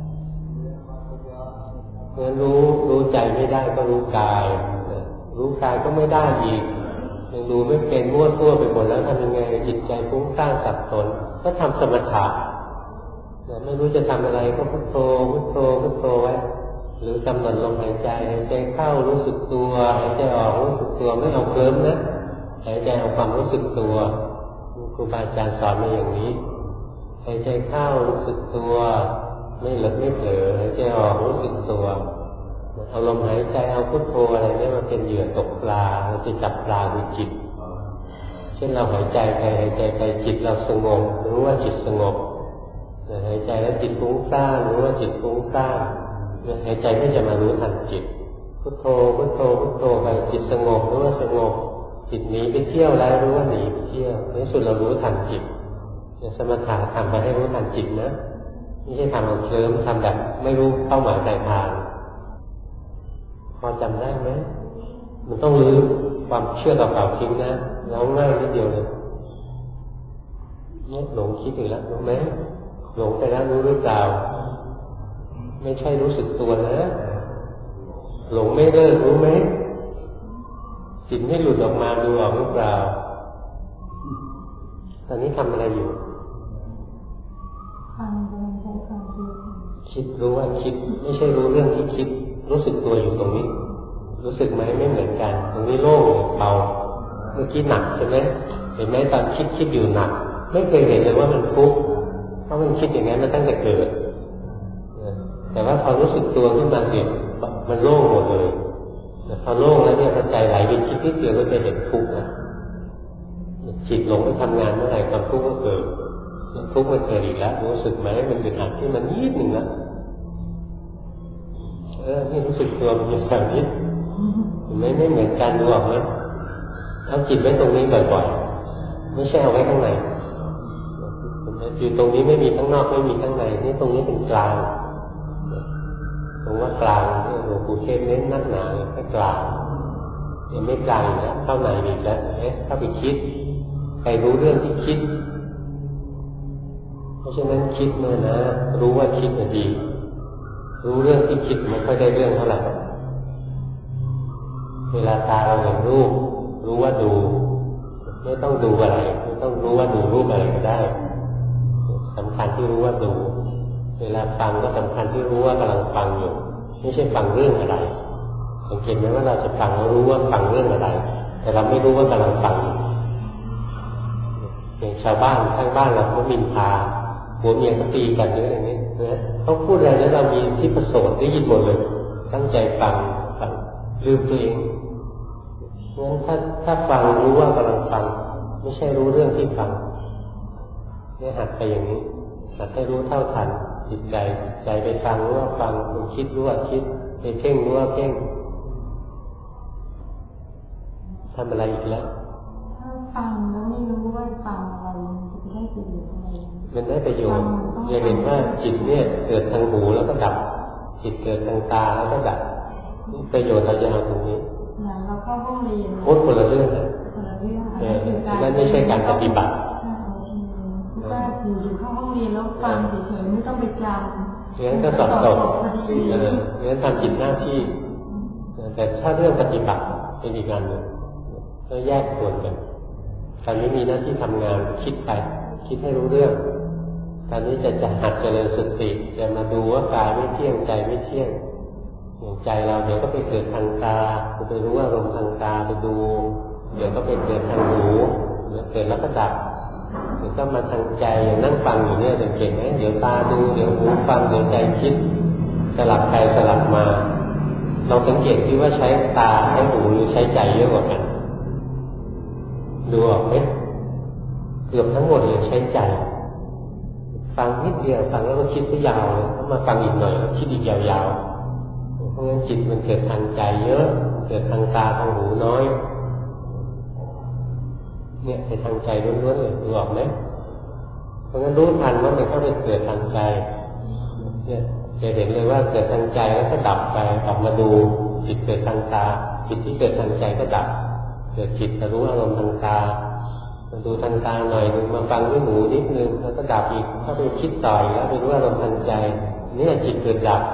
เมื่อรู้ใจไม่ได้ก็รู้กายรู้กายก็ไม่ได้อีกยังดูไม่เป็นมั่วตัวไปหมดแล้วทำยังไงจิตใจฟุ้งซ่านสับสนก็ทำสมถะไม่รู้จะทำอะไรก็พุทโธพุทโธพุทโธไว้หรือกำหนดลมหายใจหายใจเข้ารู้สึกตัวหายใจออกรู้สึกตัวไม่เอาเคลิ้มนะหายใจเอาความรู้สึกตัวครูบาอาจารย์สอนมาอย่างนี้หายใจเข้ารู้สึกตัวไม่หลับไม่เผลอหายใจออกรู้สึกตัวเอาลมหายใจเอาพุทโธอะไรเนี่ยมาเป็นเหยื่อตกปลาเราจะจับปลาด้วยจิตเช่นเราหายใจไปหายใจไปจิตเราสงบรู้ว่าจิตสงบหายใจแล้วจิตฟุ้งซ่านรู้ว่าจิตฟุ้งซ่านหายใจก็จะมารู้ทันจิตพุทโธพุทโธพุทโธไปจิตสงบรู้ว่าสงบจิตหนีไปเที่ยวแล้วรู้ว่าหนีไปเที่ยวในสุดเรารู้ทันจิตสมถะทำมาให้รู้ทันจิตนะไม่ใช่ทำเอาเคลิ้มทำแบบไม่รู้เป้าหมายปลายทางพอจำได้ไหมมันต้องรื้อความเชื่อเก่าๆทิ้งนะแล้วง่ายนิดเดียวเลยเนี่ยหลงคิดอีกแล้วรู้ไหมหลงไปแล้วรู้หรือเปล่าไม่ใช่รู้สึกตัวนะหลงไม่เลิกรู้ไหมจิตไม่หลุดออกมาดูออกหรือเปล่าตอนนี้ทำอะไรอยู่คิดรู้ว่าคิดไม่ใช่รู้เรื่องที่คิดรู้สึกตัวอยู่ตรงนี้รู้สึกไหมไม่เหมือนกันตรงนี้โล่งเบาเมื่อกี้หนักใช่ไหมเห็นไหมตอนคิดอยู่หนักไม่เคยเห็นเลยว่ามันทุกข์เพราะมันคิดอย่างนั้นมาตั้งแต่เกิดแต่ว่าพอรู้สึกตัวขึ้นมาเนี่ยมันโล่งหมดเลยพอโล่งแล้วเนี่ยพอใจไหลไปคิดนิดเดียวก็จะเห็นทุกข์นะจิตหลงไปทำงานเมื่อไหร่ความทุกข์ก็เกิดทุกข์มันเกิดอีกแล้วรู้สึกไหมมันเป็นอันที่มันนิดหนึ่งนะนี่รู้สึกตัวมันเป็นแบบนี้ไม่เหมือนกันดูออกไหมเอาจิตไว้ตรงนี้บ่อยๆไม่ใช่เอาไว้ข้างในอยู่ตรงนี้ไม่มีข้างนอกไม่มีข้างในนี่ตรงนี้เป็นกลางตรงว่ากลางที่หลวงปู่เทศเน้นนักหนาแค่กลางยังไม่กลางนะเข้าในอีกแล้วเข้าไปคิดใครรู้เรื่องที่คิดเพราะฉะนั้นคิดเมื่อนะรู้ว่าคิดดีรู้เรื่องที่คิดไม่ค่อยได้เรื่องเท่าไหร่เวลาตาเราเห็นรูปรู้ว่าดูไม่ต้องดูอะไรไม่ต้องรู้ว่าดูรูปอะไรก็ได้สำคัญที่รู้ว่าดูเวลาฟังก็สำคัญที่รู้ว่ากำลังฟังอยู่ไม่ใช่ฟังเรื่องอะไรสังเกตไหมว่าเราจะฟังแล้วรู้ว่าฟังเรื่องอะไรแต่เราไม่รู้ว่ากำลังฟังอย่างชาวบ้านข้างบ้านเราเขามินทาหัวเมียเขาตีกันเยอะอย่างนี้นะเขาพูดอะไรแล้วเรามีที่ประสงค์ได้ยินหมดเลยตั้งใจฟังลืมตัวเองงั้นถ้าฟังรู้ว่ากำลังฟังไม่ใช่รู้เรื่องที่ฟังเนี่ยหัดไปอย่างนี้หัดให้รู้เท่าทันจิตใจไปฟังรู้ว่าฟังไปคิดรู้ว่าคิดไปเพ่งรู้ว่าเพ่งทำอะไรอีกแล้วถ้าฟังแล้วไม่รู้ว่าฟังอะไรจะได้ประโยชน์อะไรมันได้ประโยชน์อย่าเห็นว่าจิตเนี่ยเกิดทางหูแล้วก็ดับจิตเกิดทางตาแล้วก็ดับประโยชน์เราจะเอาตรงนี้เราเข้าห้องเรียนคนละเรื่องนะนั่นไม่ใช่การปฏิบัติก็อยู่เข้าห้องเรียนแล้วฟังเฉยๆไม่ต้องไปจำงั้นก็สอบตกงั้นทำจิตหน้าที่แต่ถ้าเรื่องปฏิบัติเป็นอีกงานหนึ่งก็แยกส่วนกันตอนนี้มีหน้าที่ทำงานคิดไปคิดให้รู้เรื่องตอนนี้จะหัดเจริญสติจะมาดูว่ากายไม่เที่ยงใจไม่เที่ยงอย่างใจเราเดี๋ยวก็ไปเกิดทางตาไปรู้ว่าอารมณ์ทางตาไปดูเดี๋ยวก็ไปเกิดทางหูเดี๋ยวเกิดแล้วก็ดับเดี๋ยวก็มาทางใจอย่างนั่งฟังอยู่เนี่ยสังเกตไหมเดี๋ยวตาดูเดี๋ยวหูฟังเดี๋ยวใจคิดสลับไปสลับมาเราสังเกตที่ว่าใช้ตาใช้หูหรือใช้ใจเยอะกว่ากันดูออกไหมเกือบทั้งหมดเลยใช้ใจฟังนิดเดียวฟังแล้วก็คิดไปยาวเลยมาฟังอีกหน่อยแล้วคิดอีกยาวๆเพราะงั้นจิตมันเกิดทางใจเยอะเกิดทางตาทางหูน้อยเนี่ยเป็นทางใจล้วนๆเลยดูออกไหมเพราะงั้นรู้ทันว่ามันเข้าไปเกิดทางใจเนี่ยจะเห็นเลยว่าเกิดทางใจแล้วก็ดับไปออกมาดูจิตเกิดทางตาจิตที่เกิดทางใจก็ดับเกิดจิตจะรู้อารมณ์ทางตามาดูทางตาหน่อยนึงมาฟังด้วยหูนิดนึงแล้วก็ดับอีกถ้าไปคิดต่อแล้วไปรู้อารมณ์ทางใจเนี่ยจิตเกิดดับ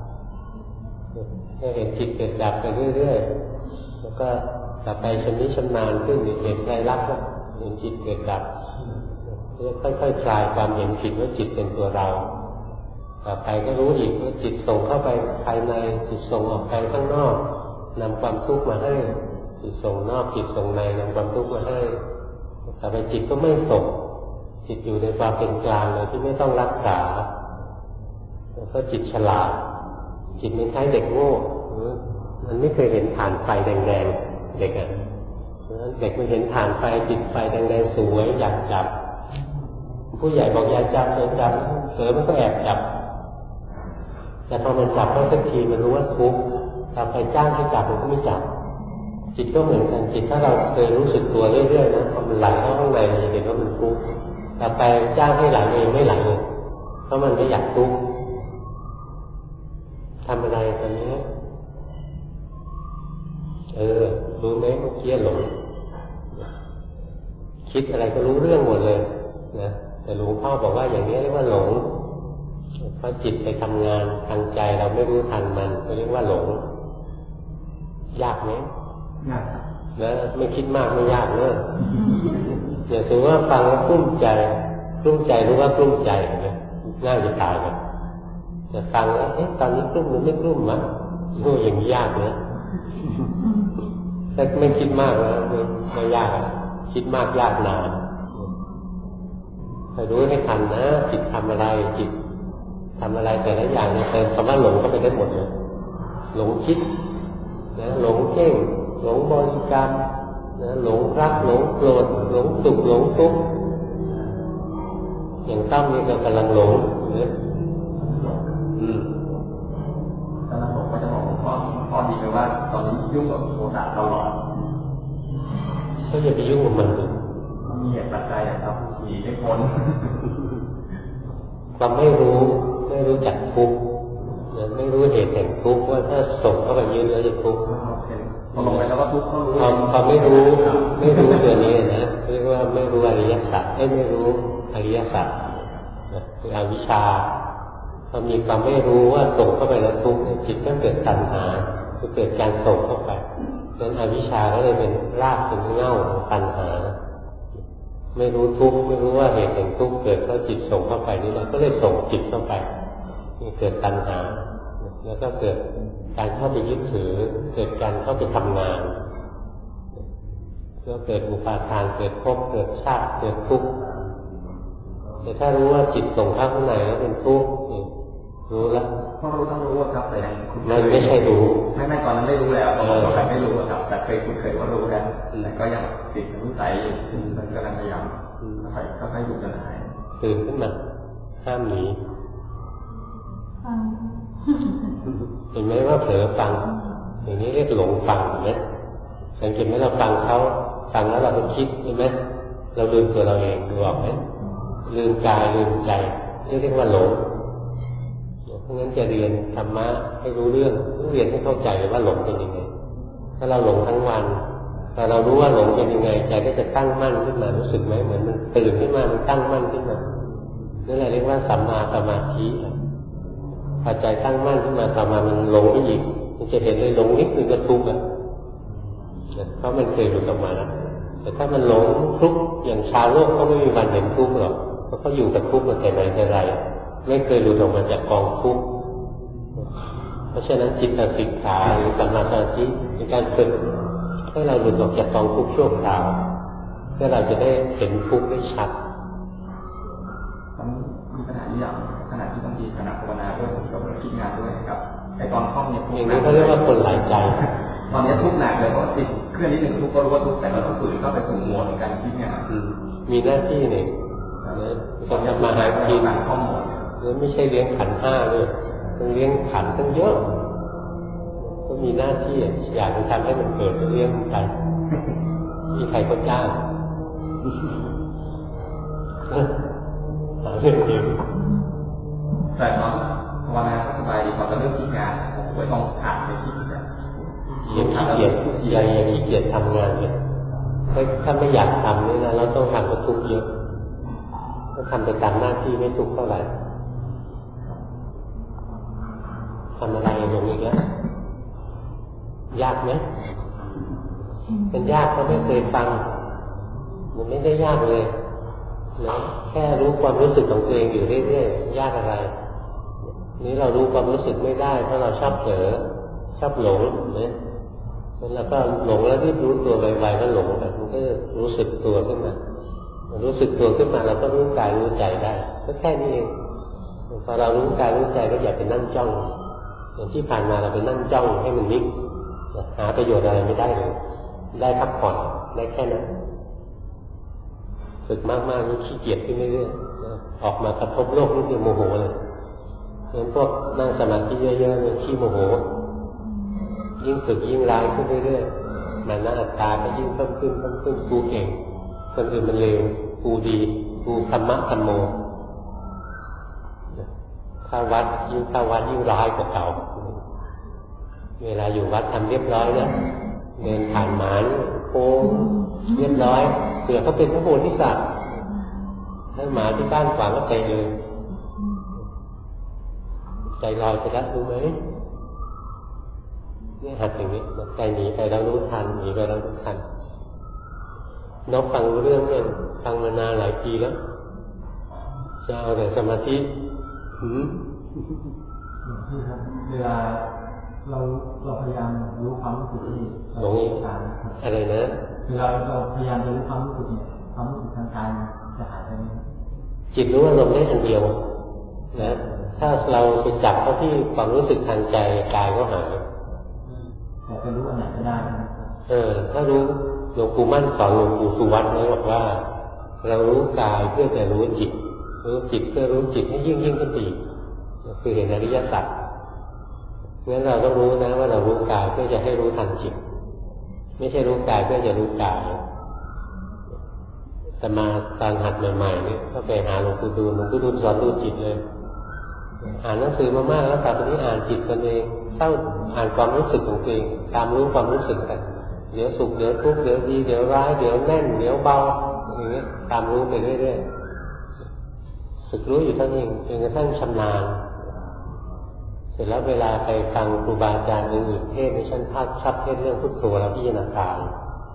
ให้เห็นจิตเกิดดับไปเรื่อยๆแล้วก็ต่อไปชำนิชำนาญขึ้นเห็นใจรักแล้วเห็นจิตเกิดดับค่อยๆคลายความเห็นผิดว่าจิตเป็นตัวเราต่อไปก็รู้อีกว่าจิตส่งเข้าไปภายในจิตส่งออกไปข้างนอกนำความทุกข์มาให้จิตส่งนอกจิตส่งในนำความทุกข์มาให้ต่อไปจิตก็ไม่ส่งจิตอยู่ในความเป็นกลางเลยที่ไม่ต้องรักษาแล้วก็จิตฉลาดจิตไม่ใช่เด็กโง่มันไม่เคยเห็นฐานไฟแดงๆเด็กเด็กไม่เห็นฐานไฟติดไฟแดงๆสวยอยากจับผู้ใหญ่บอกอย่าจับอย่าจับเสือมันก็แอบจับแต่พอมันจับแล้วสักทีมันรู้ว่าทุกข์ถ้าไปจ้างให้จับมันก็ไม่จับจิตก็เหมือนกันจิตถ้าเราเคยรู้สึกตัวเรื่อยๆนะพอมันไหลเข้าข้างในเห็นว่ามันทุกข์แต่ไปจ้างให้ไหลเองไม่ไหลเลยเพราะมันไม่อยากทุกข์ทำอะไรตอนนี้รู้ไหมเมื่อกี้หลงคิดอะไรก็รู้เรื่องหมดเลยนะแต่หลวงพ่อบอกว่าอย่างนี้เรียกว่าหลงเพราะจิตไปทำงานทางใจเราไม่รู้ทันมันก็เรียกว่าหลงยากไหมยากแล้วไม่คิดมากไม่ยากเนอะอย่างถือว่าฟังแล้วกลุ้มใจรู้ว่ากลุ้มใจนะง่ายจะตายเลยแต่ฟังแล้วตอนนี้กลุ้มหรือไม่กลุ้มมั้งโง่อย่างนี้ยากนะแต่ไม่คิดมากนะไม่ยากคิดมากยากนานรู้ให้ทันนะจิตทำอะไรจิตทำอะไรแต่ละอย่างเนี่ยเติมคำว่าหลงเข้าไปได้หมดเลยหลงคิดนะหลงเพ่งหลงบริกรรมนะหลงรักหลงโกรธหลงสุขหลงทุกข์อย่างตั้มนี่ก็กำลังหลงเนี่ยกำลังหลงก็จะบอกพอดีเลยว่าตอนนี้ยุ่งกับโทสะตลอดก็อย่าไปยุ่งกับมันเลยมีเหตุปัจจัยครับมีไม่พ้นความไม่รู้จักทุกข์ไม่รู้เหตุแห่งทุกข์ว่าถ้าส่งเข้าไปยึดแล้วจะทุกข์พอลงไปแล้วก็ทุกข์ความไม่รู้ตัวนี้นะเรียกว่าไม่รู้อริยสัจไม่รู้อริยสัจคืออวิชชาพอมีความไม่รู้ว่าส่งเข้าไปแล้วทุกข์จิตก็เกิดตัณหาก็เกิดการส่งเข้าไปนั้นอวิชชาก็เลยเป็นรากเป็นเง่าของตัณหาไม่รู้ทุกข์ไม่รู้ว่าเหตุแห่งทุกข์เกิดเพราะจิตส่งเข้าไปนี่แหละก็เลยส่งจิตเข้าไปนี่เกิดตัณหาแล้วก็เกิดการเข้าไปยึดถือเกิดการเข้าไปทำงานก็เกิดอุปาทานเกิดภพเกิดชาติเกิดทุกข์แต่ถ้ารู้ว่าจิตส่งเข้าข้างในแล้วเป็นทุกข์รู้แล้วต้องรู้ครับแต่มันไม่ใช่รู้ไม่ก่อนนั้นไม่รู้แล้วตอนนั้นไม่รู้ครับแต่เคยว่ารู้แล้วแต่ก็ยังติดนิสัยมันกำลังพยายามค่อยๆหยุดจนหายตื่นขึ้นมาห้ามหนีเห็นไหมว่าเผลอฟังอย่างนี้เรียกหลงฟังเห็นไหมสังเกตไหมเราฟังเขาฟังแล้วเราไปคิดเห็นไหมเราลืมตัวเราเองดูออกไหมลืมกายลืมใจเรียกว่าหลงเพราะงั้นจะเรียนธรรมะให้รู้เรื่องต้องเรียนให้เข้าใจว่าหลงเป็นยังไงถ้าเราหลงทั้งวันแต่เรารู้ว่าหลงเป็นยังไงใจก็จะตั้งมั่นขึ้นมารู้สึกไหมเหมือนมันตื่นขึ้นมามันตั้งมั่นขึ้นมานั่นแหละเรียกว่าสัมมาสมาธิพอใจตั้งมั่นขึ้นมาต่อมามันหลงไปอีกมันจะเห็นเลยหลงนิดนึงก็ทุกข์อ่ะเพราะมันเคยหลุดออกมาแล้วแต่ถ้ามันหลงทุกข์อย่างชาวโลกเขาไม่มีวันเห็นทุกข์หรอกเพราะเขาอยู่กับทุกข์มาแต่ไหนแต่ไรไม่เคยหลุดออกมาจากกองทุกข์เพราะฉะนั้นจิตตสิกขาหรือสัมมาสมาธิเป็นการฝึกให้เราหลุดออกจากกองทุกข์ชั่วคราวเพื่อเราจะได้เห็นทุกข์ได้ชัดมีปัญหาอย่างขณะที่บางทีขณะภาวนาด้วยผมก็คิดงานด้วยครับไอตอนท่องเนี่ยอย่างนี้เขาเรียกว่าคนหลายใจตอนนี้ทุกข์หนักเลยเพราะติดเครื่องนี้หนึ่งทุกข์ก็รู้ว่าทุกข์แต่เราต้องฝืนเข้าไปสู่โหมดในการคิดงานมีหน้าที่เนี่ยต้องทำมาหากินแล้วไม่ใช่เลี้ยงขันห้าเลยต้องเลี้ยงขันตั้งเยอะก็มีหน้าที่อยากจะทำให้มันเกิดเลี้ยงไปมีใครก็จ้างหาเรื่องเองแต่ตอนภาวนาก็สบายดีพอจะเริ่มคิดงานผมก็ต้องผ่านไปคิดเนี่ยยังขี้เกียจยังขี้เกียจทำงานเนี่ยถ้าไม่อยากทำนี่นะเราต้องทำก็ทุกข์เยอะถ้าทำไปตามหน้าที่ไม่ทุกข์เท่าไหร่ทำอะไรอย่างนี้แล้วยากไหมเป็นยากเพราะไม่เคยฟังมันไม่ได้ยากเลยนะแค่รู้ความรู้สึกของตัวเองอยู่เรื่อยๆยากอะไรนี้เรารู้ความรู้สึกไม่ได้เพราะเราชอบเผลอชอบหลงเนี่ยแล้วก็หลงแล้วรีบรู้ตัวไวๆก็หลงแบบมันก็รู้สึกตัวขึ้นมารู้สึกตัวขึ้นมาเราก็รู้กายรู้ใจได้ก็แค่นี้เองพอเรารู้กายรู้ใจก็อย่าไปนั่งจ้องอย่างที่ผ่านมาเราไปนั่งจ้องให้มันนิ่งหาประโยชน์อะไรไม่ได้เลยได้พักผ่อนได้แค่นั้นฝึกมากๆนี่ขี้เกียจขึ้นเรื่อยๆออกมากระทบโลกนี่คือโมโหเลยงั้นพวกนั่งสมาธิเยอะๆเนี่ยขี้โมโหยิ่งฝึกยิ่งร้ายขึ้นเรื่อยๆมันน่าอัตตาก็ยิ่งเพิ่มขึ้นกูเก่งคนอื่นมันเลวกูดีกูธรรมะธรรมโมถ้าวัดยิ่งร้ายกว่าเก่าเวลาอยู่วัดทำเรียบร้อยเนี่ยเดินผ่านหมานโค้งเรียบร้อยเสือเขาเป็นพระโพธิสัตว์ถ้าหมาที่บ้านขวางก็ไปเลยใจลอยไปแล้วรู้ไหมนี่หัดอย่างนี้ใจหนีไปแล้วรู้ทันหนีไปแล้วรู้ทันนกฟังเรื่องเนี่ยฟังมานานหลายปีแล้วจะเอาแต่สมาธิเวลาเราพยายามรู้ความรู้สึกที่หลงอะไรนะเวลาเราพยายามจะรู้ความรู้สึกเนี่ยความรู้สึกทางกายจะหายไปไหมจิตรู้อารมณ์ได้อันเดียวนะถ้าเราไปจับเข้าที่ความรู้สึกทางใจกายก็หายแต่จะรู้อันไหนก็ได้ถ้ารู้หลวงปู่มั่นสอนหลวงปู่สุวัตเลยบอกว่าเรารู้กายเพื่อจะรู้จิตรู้จิตเพื่อรู้จิตให้ยิ่งขึ้นไปอีกคือเห็นอริยสัจงั้นเราต้องรู้นะว่าเรารู้กายเพื่อจะให้รู้ทันจิตไม่ใช่รู้กายเพื่อจะรู้กายแต่มาตอนหัดใหม่ๆนี่ก็ไปหาหลวงปู่ดูลสอนดูจิตเลยอ่านหนังสือมามากแล้วต่อไปนี้อ่านจิตกันเองเข้าอ่านความรู้สึกของตัวเองตามรู้ความรู้สึกกันเดี๋ยวสุขเดี๋ยวทุกข์เดี๋ยวดีเดี๋ยวร้ายเดี๋ยวแน่นเดี๋ยวเบาอย่างนี้ตามรู้ไปเรื่อยๆฝึกรู้อยู่เท่านี้จนกระทั่งชำนาญร็จแล้วเวลาไปฟังครูบาอาจารย์อื่นๆเทศน์ในชั้นภาคชับเทศเรื่องพุทโธแล้วพิจารณากาย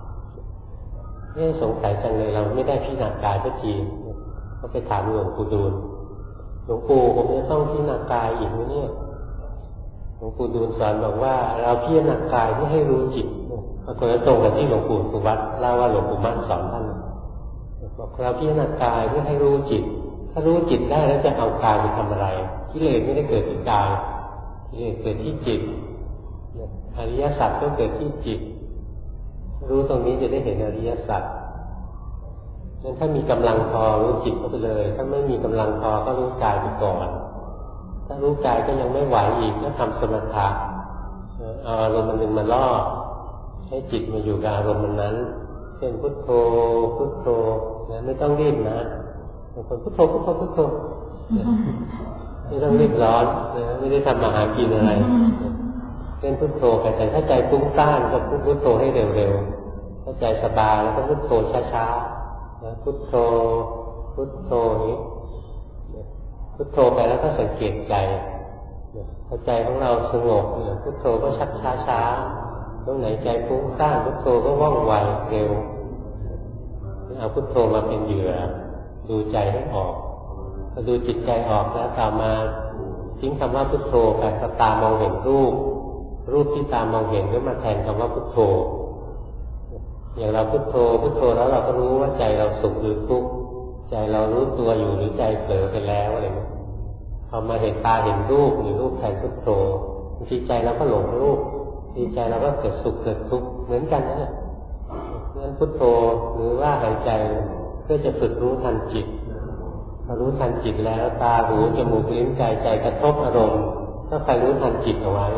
สงสัยจังเลยเราไม่ได้พิจารณากายสักทีก็ไปถามหลวงปู่ดูลหลวงปู่ผมจะต้องพิจารณากายอีกไหมเนี่ยหลวงปู่ดูลสอนบอกว่าเราพิจารณากายเพื่อให้รู้จิตปรากฏว่าตรงกับที่หลวงปู่สุวัตเล่าว่าหลวงปู่มั่นสอนท่านบอกเราพิจารณากายเพื่อให้รู้จิตถ้ารู้จิตได้แล้วจะเอากายไปทำอะไรกิเลสไม่ได้เกิดที่กายกิเลสเกิดที่จิตอริยสัจก็เกิดที่จิตรู้ตรงนี้จะได้เห็นอริยสัจงั้นถ้ามีกำลังพอรู้จิตเข้าไปเลยถ้าไม่มีกำลังพอก็รู้กายไปก่อนถ้ารู้กายก็ยังไม่ไหวอีกก็ทำสมถะเอาอารมณ์มันหนึ่งมาล่อให้จิตมาอยู่กับอารมณ์นั้นเช่นพุทโธพุทโธนะไม่ต้องรีบนะบางคนพุทโธพุทโธพุทโธไม่ต้องรีบร้อนนะไม่ได้ทำมาหากินอะไรเล่นพุทโธไปแต่ถ้าใจฟุ้งซ่านก็พุทโธให้เร็วๆถ้าใจสบายแล้วก็พุทโธช้าๆพุทโธพุทโธนี้พุทโธไปแล้วก็สังเกตใจพอใจของเราสงบพุทโธก็ชักช้าๆตรงไหนใจฟุ้งซ่านพุทโธก็ว่องไวเร็วเอาพุทโธมาเป็นเหยื่อดูใจให้ออกพอดูจิตใจออกแล้วต่อมาทิ้งคำว่าพุทโธไปตามองเห็นรูปที่ตามองเห็นก็มาแทนคำว่าพุทโธอย่างเราพุทโธพุทโธแล้วเราก็รู้ว่าใจเราสุขหรือทุกข์ใจเรารู้ตัวอยู่หรือใจเผลอไปแล้วอะไรอย่างนี้พอมาเห็นตาเห็นรูปหรือรูปแทนพุทโธบางทีใจเราก็หลงรูปทีใจเราก็เกิดสุขเกิดทุกข์เหมือนกันนะเนี่ยงั้นพุทโธหรือว่าหายใจเพื่อจะฝึกรู้ทันจิตพอรู้ทันจิตแล้วตาหูจมูกลิ้นกายใจกระทบอารมณ์ก็คอยรู้ทันจิตเอาไว้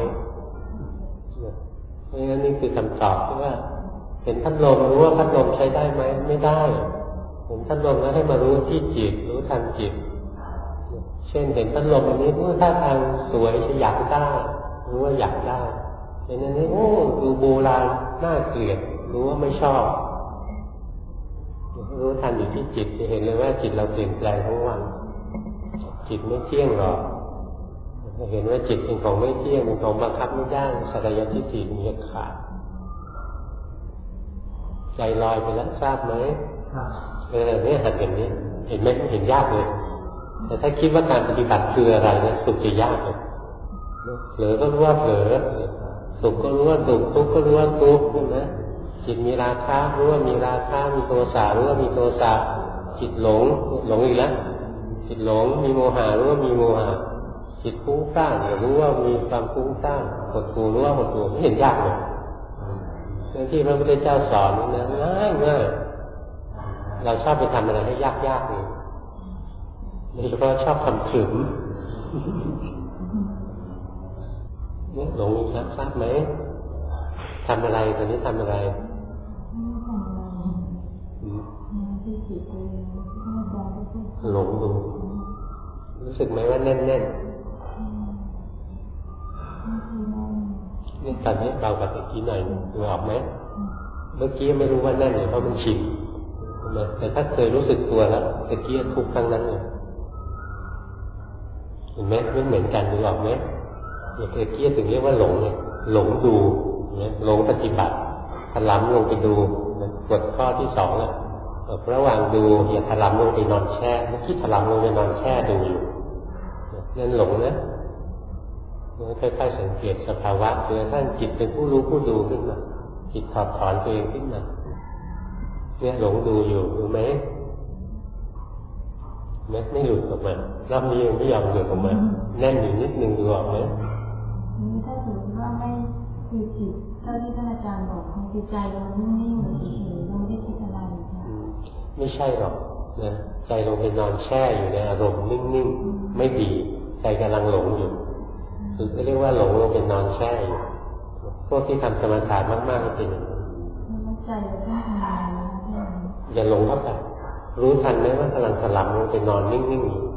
เพราะฉะนั้นนี่คือคำตอบที่ว่าเห็นพัดลมรู้ว่าพัดลมใช้ได้ไหมไม่ได้เห็นพัดลมแล้วให้มารู้ที่จิตรู้ทันจิตเช่นเห็นพัดลมอันนี้ท่าทางสวยอยากได้รู้ว่าอยากได้เห็นอันนี้โอ้ดูโบราณน่าเกลียดรู้ว่าไม่ชอบรู้ทันอยู่ที่จิตจะเห็นเลยว่าจิตเราเปลี่ยนแปลงทั้งวันจิตไม่เที่ยงหรอกเห็นว่าจิตเป็นของไม่เที่ยงเป็นของบังคับไม่ได้สักยทิฏฐิมีขาดใจลอยไปแล้วทราบไหมเนี่ยหัดอย่างนี้เห็นไหมเห็นยากเลยแต่ถ้าคิดว่าการปฏิบัติคืออะไรเนี่ยสุขจะยากเลยเผลอก็รู้ว่าเผลอสุขก็รู้ว่าสุขทุกข์ก็รู้ว่าทุกข์ใช่ไหมจิตมีราคะรู้ว่ามีราคะมีโทสะรู้ว่ามีโทสะจิตหลงอีกแล้วจิตหลงมีโมหะรู้ว่ามีโมหะจิตฟุ้งซ่านรู้ว่ามีความฟุ้งซ่านหดหู่รู้ว่าหดหู่ไม่เห็นยากเลยเรื่องที่พระพุทธเจ้าสอนนี่นะง่ายเราชอบไปทำอะไรให้ยากๆนี่โดยเฉพาะชอบทำถึงเนี่ยหลงอีกแล้วทราบไหมทำอะไรตอนนี้ทำอะไรหลงดูรู้สึกไหมว่าแน่นๆนี่ตอนนี้เบากว่าเมื่อกี้หน่อยดูออกไหมเมื่อกี้ไม่รู้ว่าแน่นเลยเพราะมันชินแต่ถ้าเคยรู้สึกตัวแล้วเมื่อกี้ทุกครั้งนั้นเลยเห็นไหมไม่เหมือนกันดูออกไหมอย่างเมื่อกี้ถึงเรียกว่าหลงเนี่ยหลงดูเนี่ยหลงปฏิบัติถลำลงไปดูกฎข้อที่2แล้วระหว่างดูอย่าถลำลงไปนอนแช่เมื่อกี้ถลำลงไปนอนแช่ดูอยู่นั่นหลงนะค่อยๆสังเกตสภาวะจนกระทั่งจิตเป็นผู้รู้ผู้ดูขึ้นมาจิตถอดถอนตัวเองขึ้นมาเนี่ยหลงดูอยู่รู้ไหมไม่หลุดออกมารอบนี้ยังไม่ยอมหลุดออกมาแน่นอยู่นิดนึงดูออกไหมถ้าสมมติว่าไม่คือจิตเท่าที่ท่านอาจารย์บอกคือใจเรานิ่งๆเฉยๆเราไม่ได้คิดอะไรไม่ใช่หรอกนะใจลงไปนอนแช่อยู่ในอารมณ์นิ่งๆไม่ดีใจกำลังหลงอยู่คือเรียกว่าหลงลงไปนอนแช่อยู่พวกที่ทำสมาธิมากๆก็เป็นอย่างนั้นใจเราต้องทำอะไรอย่าหลงเข้าไปรู้ทันไหมว่ากำลังถลำลงไปนอนนิ่งๆอยู่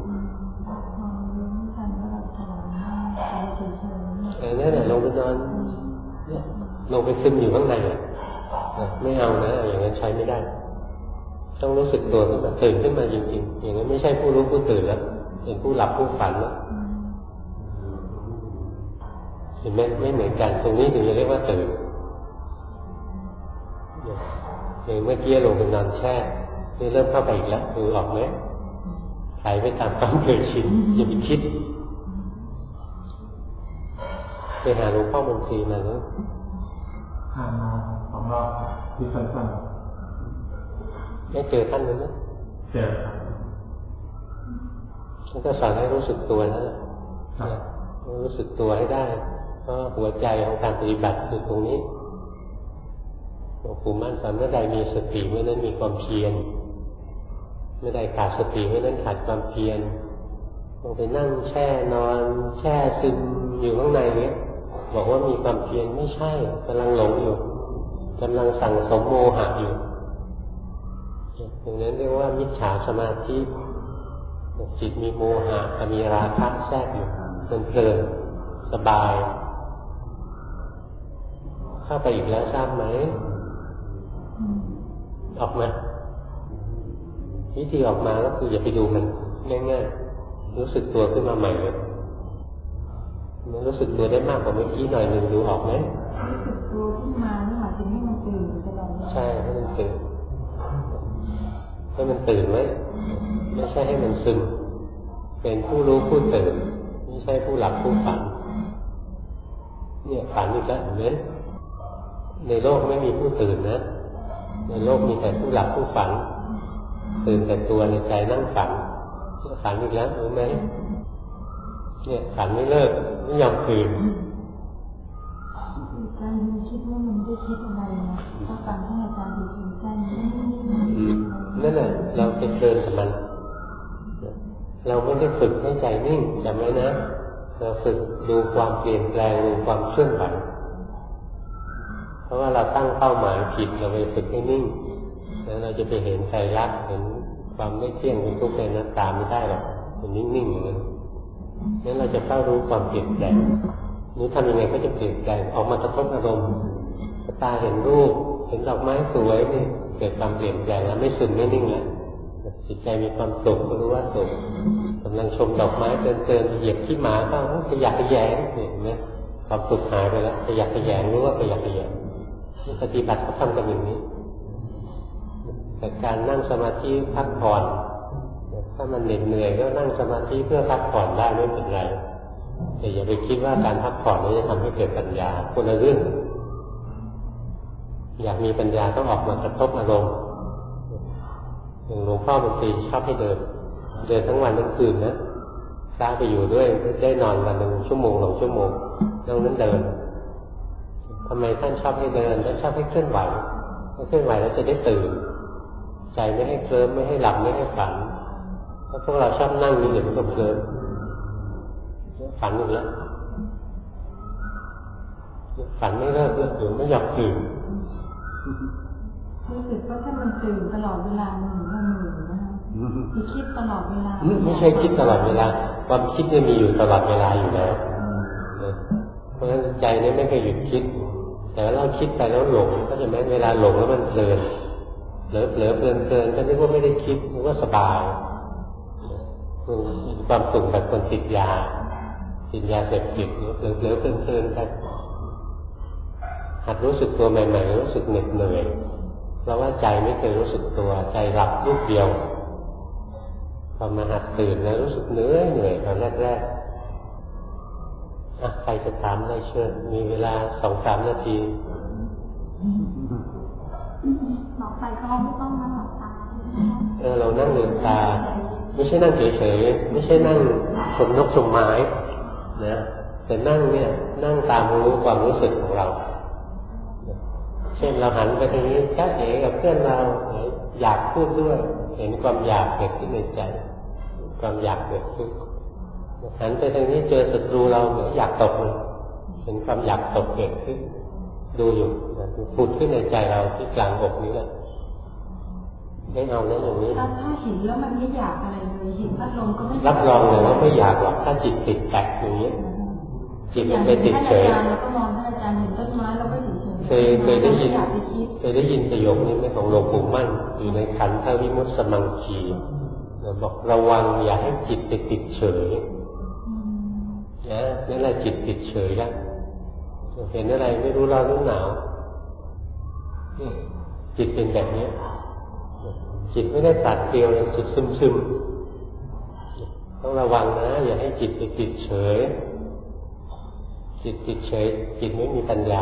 นั่นแหละลงไปนอนลงไปซึมอยู่ข้างในไม่เอานะอย่างนั้นใช้ไม่ได้ต้องรู้สึกตัวขึ้นมาตื่นขึ้นมาจริงๆอย่างนั้นไม่ใช่ผู้รู้ผู้ตื่นแล้วเป็นผู้หลับผู้ฝันแล้วเห็นไหมไม่เหมือนกันตรงนี้ถึงจะเรียกว่าตื่นอย่างเมื่อกี้ลงไปนอนแช่นี่เริ่มเข้าไปอีกแล้วดูออกไหมไหลไปตามความเคยชินอย่าไปคิดไปหาหลวงพ่อมนตรีมาแล้วผ่านมา2 รอบที่สั้นๆได้เจอท่านไหมเจอครับท่านก็สอนให้รู้สึกตัวนะรู้สึกตัวให้ได้เพราะหัวใจของการปฏิบัติคือตรงนี้หลวงปู่มั่นสอนเมื่อใดมีสติเมื่อนั้นมีความเพียรเมื่อใดขาดสติเมื่อนั้นขาดความเพียรลงไปนั่งแช่นอนแช่ซึมอยู่ข้างในเนี้ยบอกว่ามีความเพียรไม่ใช่กำลังหลงอยู่กำลังสั่งสมโมหะอยู่อย่างนั้นเรียกว่ามิจฉาสมาธิจิตมีโมหะมีราคะแทรกอยู่เพลินสบายเข้าไปอีกแล้วทราบไหมออกมาวิธีออกมาก็คืออย่าไปดูมันง่ายๆรู้สึกตัวขึ้นมาใหม่เลยมันรู้สึกตัวได้มากกว่าเมื่อกี้หน่อยหนึ่งดูออกไหมรู้สึกตัวขึ้นมานี่หมายถึงให้มันตื่นตลอดใช่ให้มันตื่นให้มันตื่นไว้ไม่ใช่ให้มันซึมเป็นผู้รู้ผู้ตื่นไม่ใช่ผู้หลับผู้ฝันเนี่ยฝันอีกแล้วเห็นไหมในโลกไม่มีผู้ตื่นนะในโลกมีแต่ผู้หลับผู้ฝันตื่นแต่ตัวในใจนั่งฝันฝันอีกแล้วรู้ไหมเนี่ยฝันไม่เลิกไม่ยอมตื่นการคิดว่ามันไม่คิดอะไรนะถ้าฟังท่านอาจารย์ดูถึงใจนั่นแหละเราจะเพลินกับมันเราไม่ได้ฝึกให้ใจนิ่งจำไว้นะเราฝึกดูความเปลี่ยนแปลงดูความเคลื่อนไหวเพราะว่าเราตั้งเป้าหมายผิดเราไปฝึกให้นิ่งแล้วเราจะไปเห็นไตรลักษณ์เห็นความไม่เที่ยงเป็นทุกข์เป็นอนัตตาไม่ได้หรอกมันนิ่งๆอย่างนั้นงั้นเราจะเข้ารู้ความเปลี่ยนแปลงนี้ทำยังไงก็จะเปลี่ยนแปลงออกมากระทบอารมณ์ตาเห็นรูปเห็นดอกไม้สวยนี่เกิดความเปลี่ยนแปลงแล้วไม่ซึมไม่นิ่งแล้วจิตใจมีความสุขก็รู้ว่าสุขกำลังชมดอกไม้เดินเหยียบขี้หมาก็ขยักขยแยงเห็นไหมความสุขหายไปแล้วขยักขยแยงรู้ว่าขยักขยแยงปฏิบัติเขาทำกันอย่างนี้แต่การนั่งสมาธิพักผ่อนถ้ามันเหนื่อยก็นั่งสมาธิเพื่อพักผ่อนได้ไม่เป็นไรแต่อย่าไปคิดว่าการพักผ่อนนี้จะทำให้เกิดปัญญาคนละเรื่องอยากมีปัญญาต้องออกมากระทบอารมณ์อย่างหลวงพ่อมนตรีชอบให้เดินทั้งวันทั้งคืนนะพระไปอยู่ด้วยได้นอนวันหนึ่ง1 ชั่วโมง 2 ชั่วโมงนอกนั้นเดินทำไมท่านชอบให้เดินท่านชอบให้เคลื่อนไหวถ้าเคลื่อนไหวแล้วจะได้ตื่นใจไม่ให้เคลิ้มไม่ให้หลับไม่ให้ฝันถ้าพวกเราชอบนั่งนี่เดี๋ยวมันก็เคลิ้มฝันอีกแล้วฝันไม่เลิกเดี๋ยวไม่อยากตื่นรู้สึกว่าถ้ามันตื่นตลอดเวลามันเหมือนมันเหนื่อยนะคะที่คิดตลอดเวลาไม่ใช่คิดตลอดเวลาความคิดเนี่ยมีอยู่ตลอดเวลาอยู่แล้วเพราะฉะนั้นใจเนี่ยไม่เคยหยุดคิดแต่เราคิดไปแล้วหลงก็จะแม้เวลาหลงแล้วมันเพลินเผลอเพลินก็นึกว่าไม่ได้คิดนึกว่าสบายความสุขแบบคนติดยาเสพติดเผลอเพลินไปหัดรู้สึกตัวใหม่ๆรู้สึกเหน็ดเหนื่อยเพราะว่าใจไม่เคยรู้สึกตัวใจหลับรูปเดียวพอมาหัดตื่นแล้วรู้สึกเหนื่อยตอนแรกใครจะถามได้เชิญมีเวลา 2-3 นาทีหมอไปเขาไม่ต้องนั่งหลับตาเรานั่งลืมตาไม่ใช่นั่งเฉยๆไม่ใช่นั่งชมนกชมไม้นะแต่นั่งเนี่ยนั่งตามรู้ความรู้สึกของเราเช่นเราหันไปทางนี้จ้าเอ๋กับเพื่อนเราอยากพูดด้วยเห็นความอยากเกิดขึ้นในใจความอยากเกิดขึ้นหันไปทางนี้เจอศัตรูเราเหมือนอยากตบเลยเห็นความอยากตบเกิดขึ้นดูอยู่ผุดขึ้นในใจเราที่กลางอกนี้แหละให้เอาเรื่องอย่างนี้ถ้าเห็นแล้วมันไม่อยากอะไรเลยเห็นพัดลมก็ไม่รับรองเลยว่าไม่อยากหรอกถ้าจิตติดแตกอย่างนี้จิตมันไปติดเฉยเราก็มองท่านอาจารย์เห็นต้นไม้เราก็เฉยเคยได้ยินประโยคนี้ไหมของหลวงปู่มั่นอยู่ในขันธวิมุตติสมังคีบอกระวังอย่าให้จิตไปติดเฉยนะนั่นแหละจิตติดเฉยแล้วเห็นอะไรไม่รู้ร้อนรู้หนาวจิตเป็นแบบนี้จิตไม่ได้ตัดเดียวเลยจิตซึมๆต้องระวังนะอย่าให้จิตไปติดเฉยจิตติดเฉยจิตไม่มีปัญญา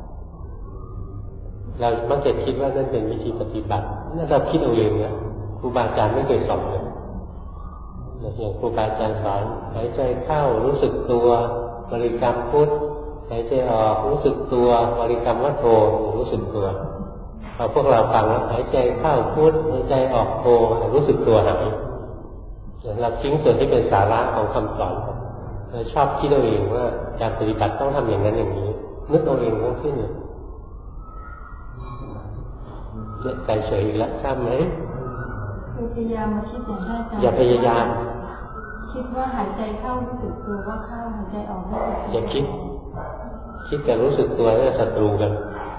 เรามักจะคิดว่านั่นเป็นวิธีปฏิบัตินั่นเราคิดเอาเองนะครูบาอาจารย์ไม่เคยสอนเลยอย่างครูบาอาจารย์สอนหายใจเข้ารู้สึกตัวบริกรรมพุทหายใจออกรู้สึกตัวบริกรรมว่าโทรู้สึกตัวพอพวกเราฟังแล้วหายใจเข้าพุทหายใจออกโทรู้สึกตัวหายเราทิ้งส่วนที่เป็นสาระของคำสอนเราชอบคิดเอาเองว่าการปฏิบัติต้องทำอย่างนั้นอย่างนี้นึกเอาเองทั้งสิ้นเนี่ยใจเฉยอีกแล้วทราบไหมพยายามมาคิดอย่างได้ใจอย่าพยายามคิดว่าหายใจเข้ารู้สึกตัวว่าเข้าหายใจออกรู้สึกตัวอย่าคิดแต่รู้สึกตัวนี่ศัตรูกัน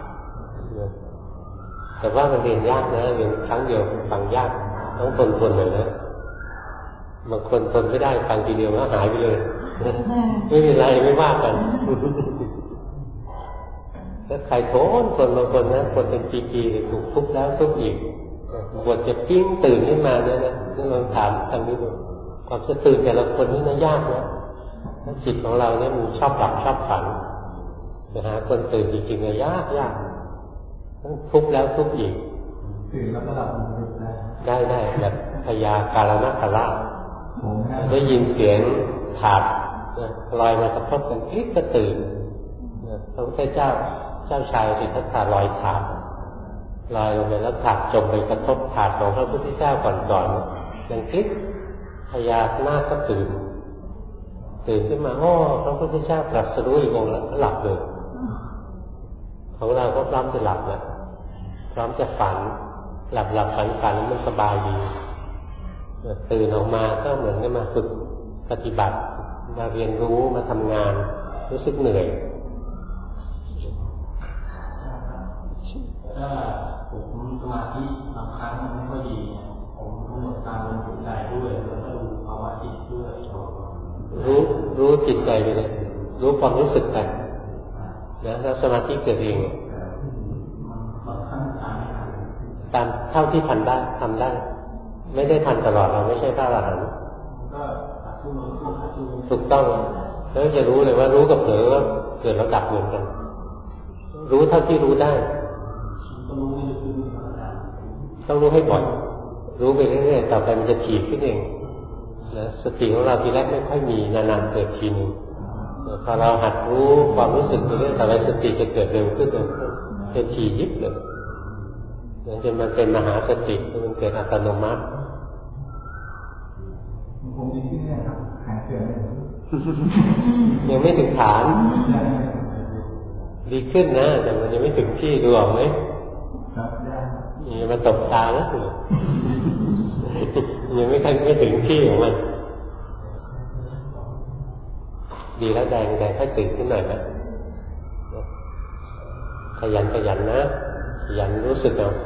แต่ว่ามันเรียนยากนะเรียนครั้งเดียวฟังยากต้องทนหน่อยนะบางคนทนไม่ได้ฟังทีเดียวแล้วหายไปเลยไม่เป็นไรไม่ว่ากันถ้าใครทนบางคนนะคนเป็นปีๆเลยถูกทุบแล้วทุบอีกบวชจะปิ้งตื่นขึ้นมาเนี่ยนะนี่ลองถามคำนี้ดูความจะตื่นแต่ละคนนี่นะยากนะจิตของเราเนี่ยมันชอบหลับชอบฝันจะหาคนตื่นจริงๆเนี่ยยากต้องทุบแล้วทุบอีกตื่นแล้วก็หลับได้แบบพยาการณคราได้ยินเสียงถาดลอยมากระทบกันคลิกก็ตื่นพระพุทธเจ้าชายสิทธัตถะลอยถาดลอยลงไปแล้วถาดจมไปกระทบถาดของพระพุทธเจ้าก่อนอย่างคลิกพญานาคก็ตื่นขึ้นมาพระพุทธเจ้าตรัสรู้อีกองค์แล้วหลับเลยของเราก็พร้อมจะหลับแล้วพร้อมจะฝันหลับฝันมันสบายดีตื่นออกมาก็เหมือนกับมาฝึกปฏิบัติมาเรียนรู้มาทำงานรู้สึกเหนื่อยถ้าผมสมาธิบางครั้งมันไม่ค่อยดีผมรู้การลงจิตใจด้วยแล้วก็รู้ภาวะจิตด้วยรู้จิตใจไปเลยรู้ความรู้สึกไปนะแล้วสมาธิเกิดเองตามเท่าที่ทำได้ไม่ได้ทันตลอดเราไม่ใช่พระอรหันต์ถูกต้องแล้วจะรู้เลยว่ารู้กับเผลอว่าเกิดแล้วดับเหมือนกันรู้เท่าที่รู้ได้ต้องรู้ให้บ่อยรู้ไปเรื่อยๆต่อไปมันจะถี่ขึ้นเองนะสติของเราทีแรกไม่ค่อยมีนานๆเกิดทีนึงพอเราหัดรู้ความรู้สึกไปเรื่อยต่อไปสติจะเกิดเร็วขึ้นเป็นถี่ยิบเลยจนมันเป็นมหาสติมันเกิดอัตโนมัติผมดีขึ้นเนี่ยครับหายเสียเลยยังไม่ถึงฐานดีขึ้นนะแต่มันยังไม่ถึงที่ดูออกไหมนี่มันตกตาแล้วยังไม่ถึงที่ของมันดีแล้วแดงค่อยตื่นขึ้นหน่อยนะขยันนะขยันรู้สึกเอา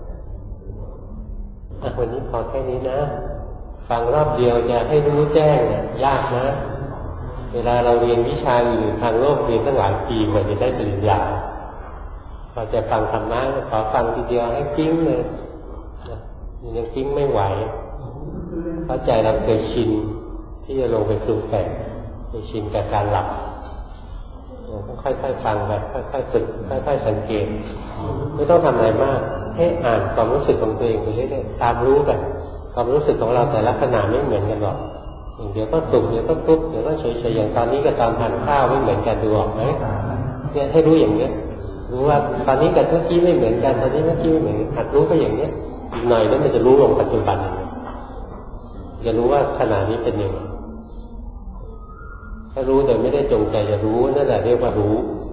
วันนี้พอแค่นี้นะฟังรอบเดียวจะให้รู้แจ้งยากนะเวลาเราเรียนวิชาอื่นทางโลกเรียนตั้งหลายปีกว่าจะได้ปริญญาพอจะฟังธรรมะขอฟังทีเดียวให้กิ้งเลยยังกิ้งไม่ไหวเพราะใจเราเคยชินที่จะลงไปปรุงแต่งเคยชินกับการหลับต้องค่อยๆฟังแบบค่อยๆฝึกค่อยๆสังเกตไม่ต้องทำอะไรมากให้อ่านความรู้สึกของตัวเองไปเรื่อยๆตามรู้แบบความรู้สึกของเราแต่ละขณะไม่เหมือนกันหรอกเดี๋ยวก็สุขเดี๋ยวก็ทุกข์เดี๋ยวก็เฉยๆอย่างตอนนี้กับตอนทานข้าวไม่เหมือนกันดูออกไหมเนี่ยให้รู้อย่างเนี้ยรู้ว่าตอนนี้กับเมื่อกี้ไม่เหมือนกันตอนนี้เมื่อกี้ไม่เหมือนหัดรู้ก็อย่างเนี้ยอีกหน่อยแล้วมันจะรู้ลงปัจจุบันจะรู้ว่าขณะนี้เป็นยังไงถ้ารู้โดยไม่ได้จงใจจะรู้นั่นแหละเรียกว่ารู้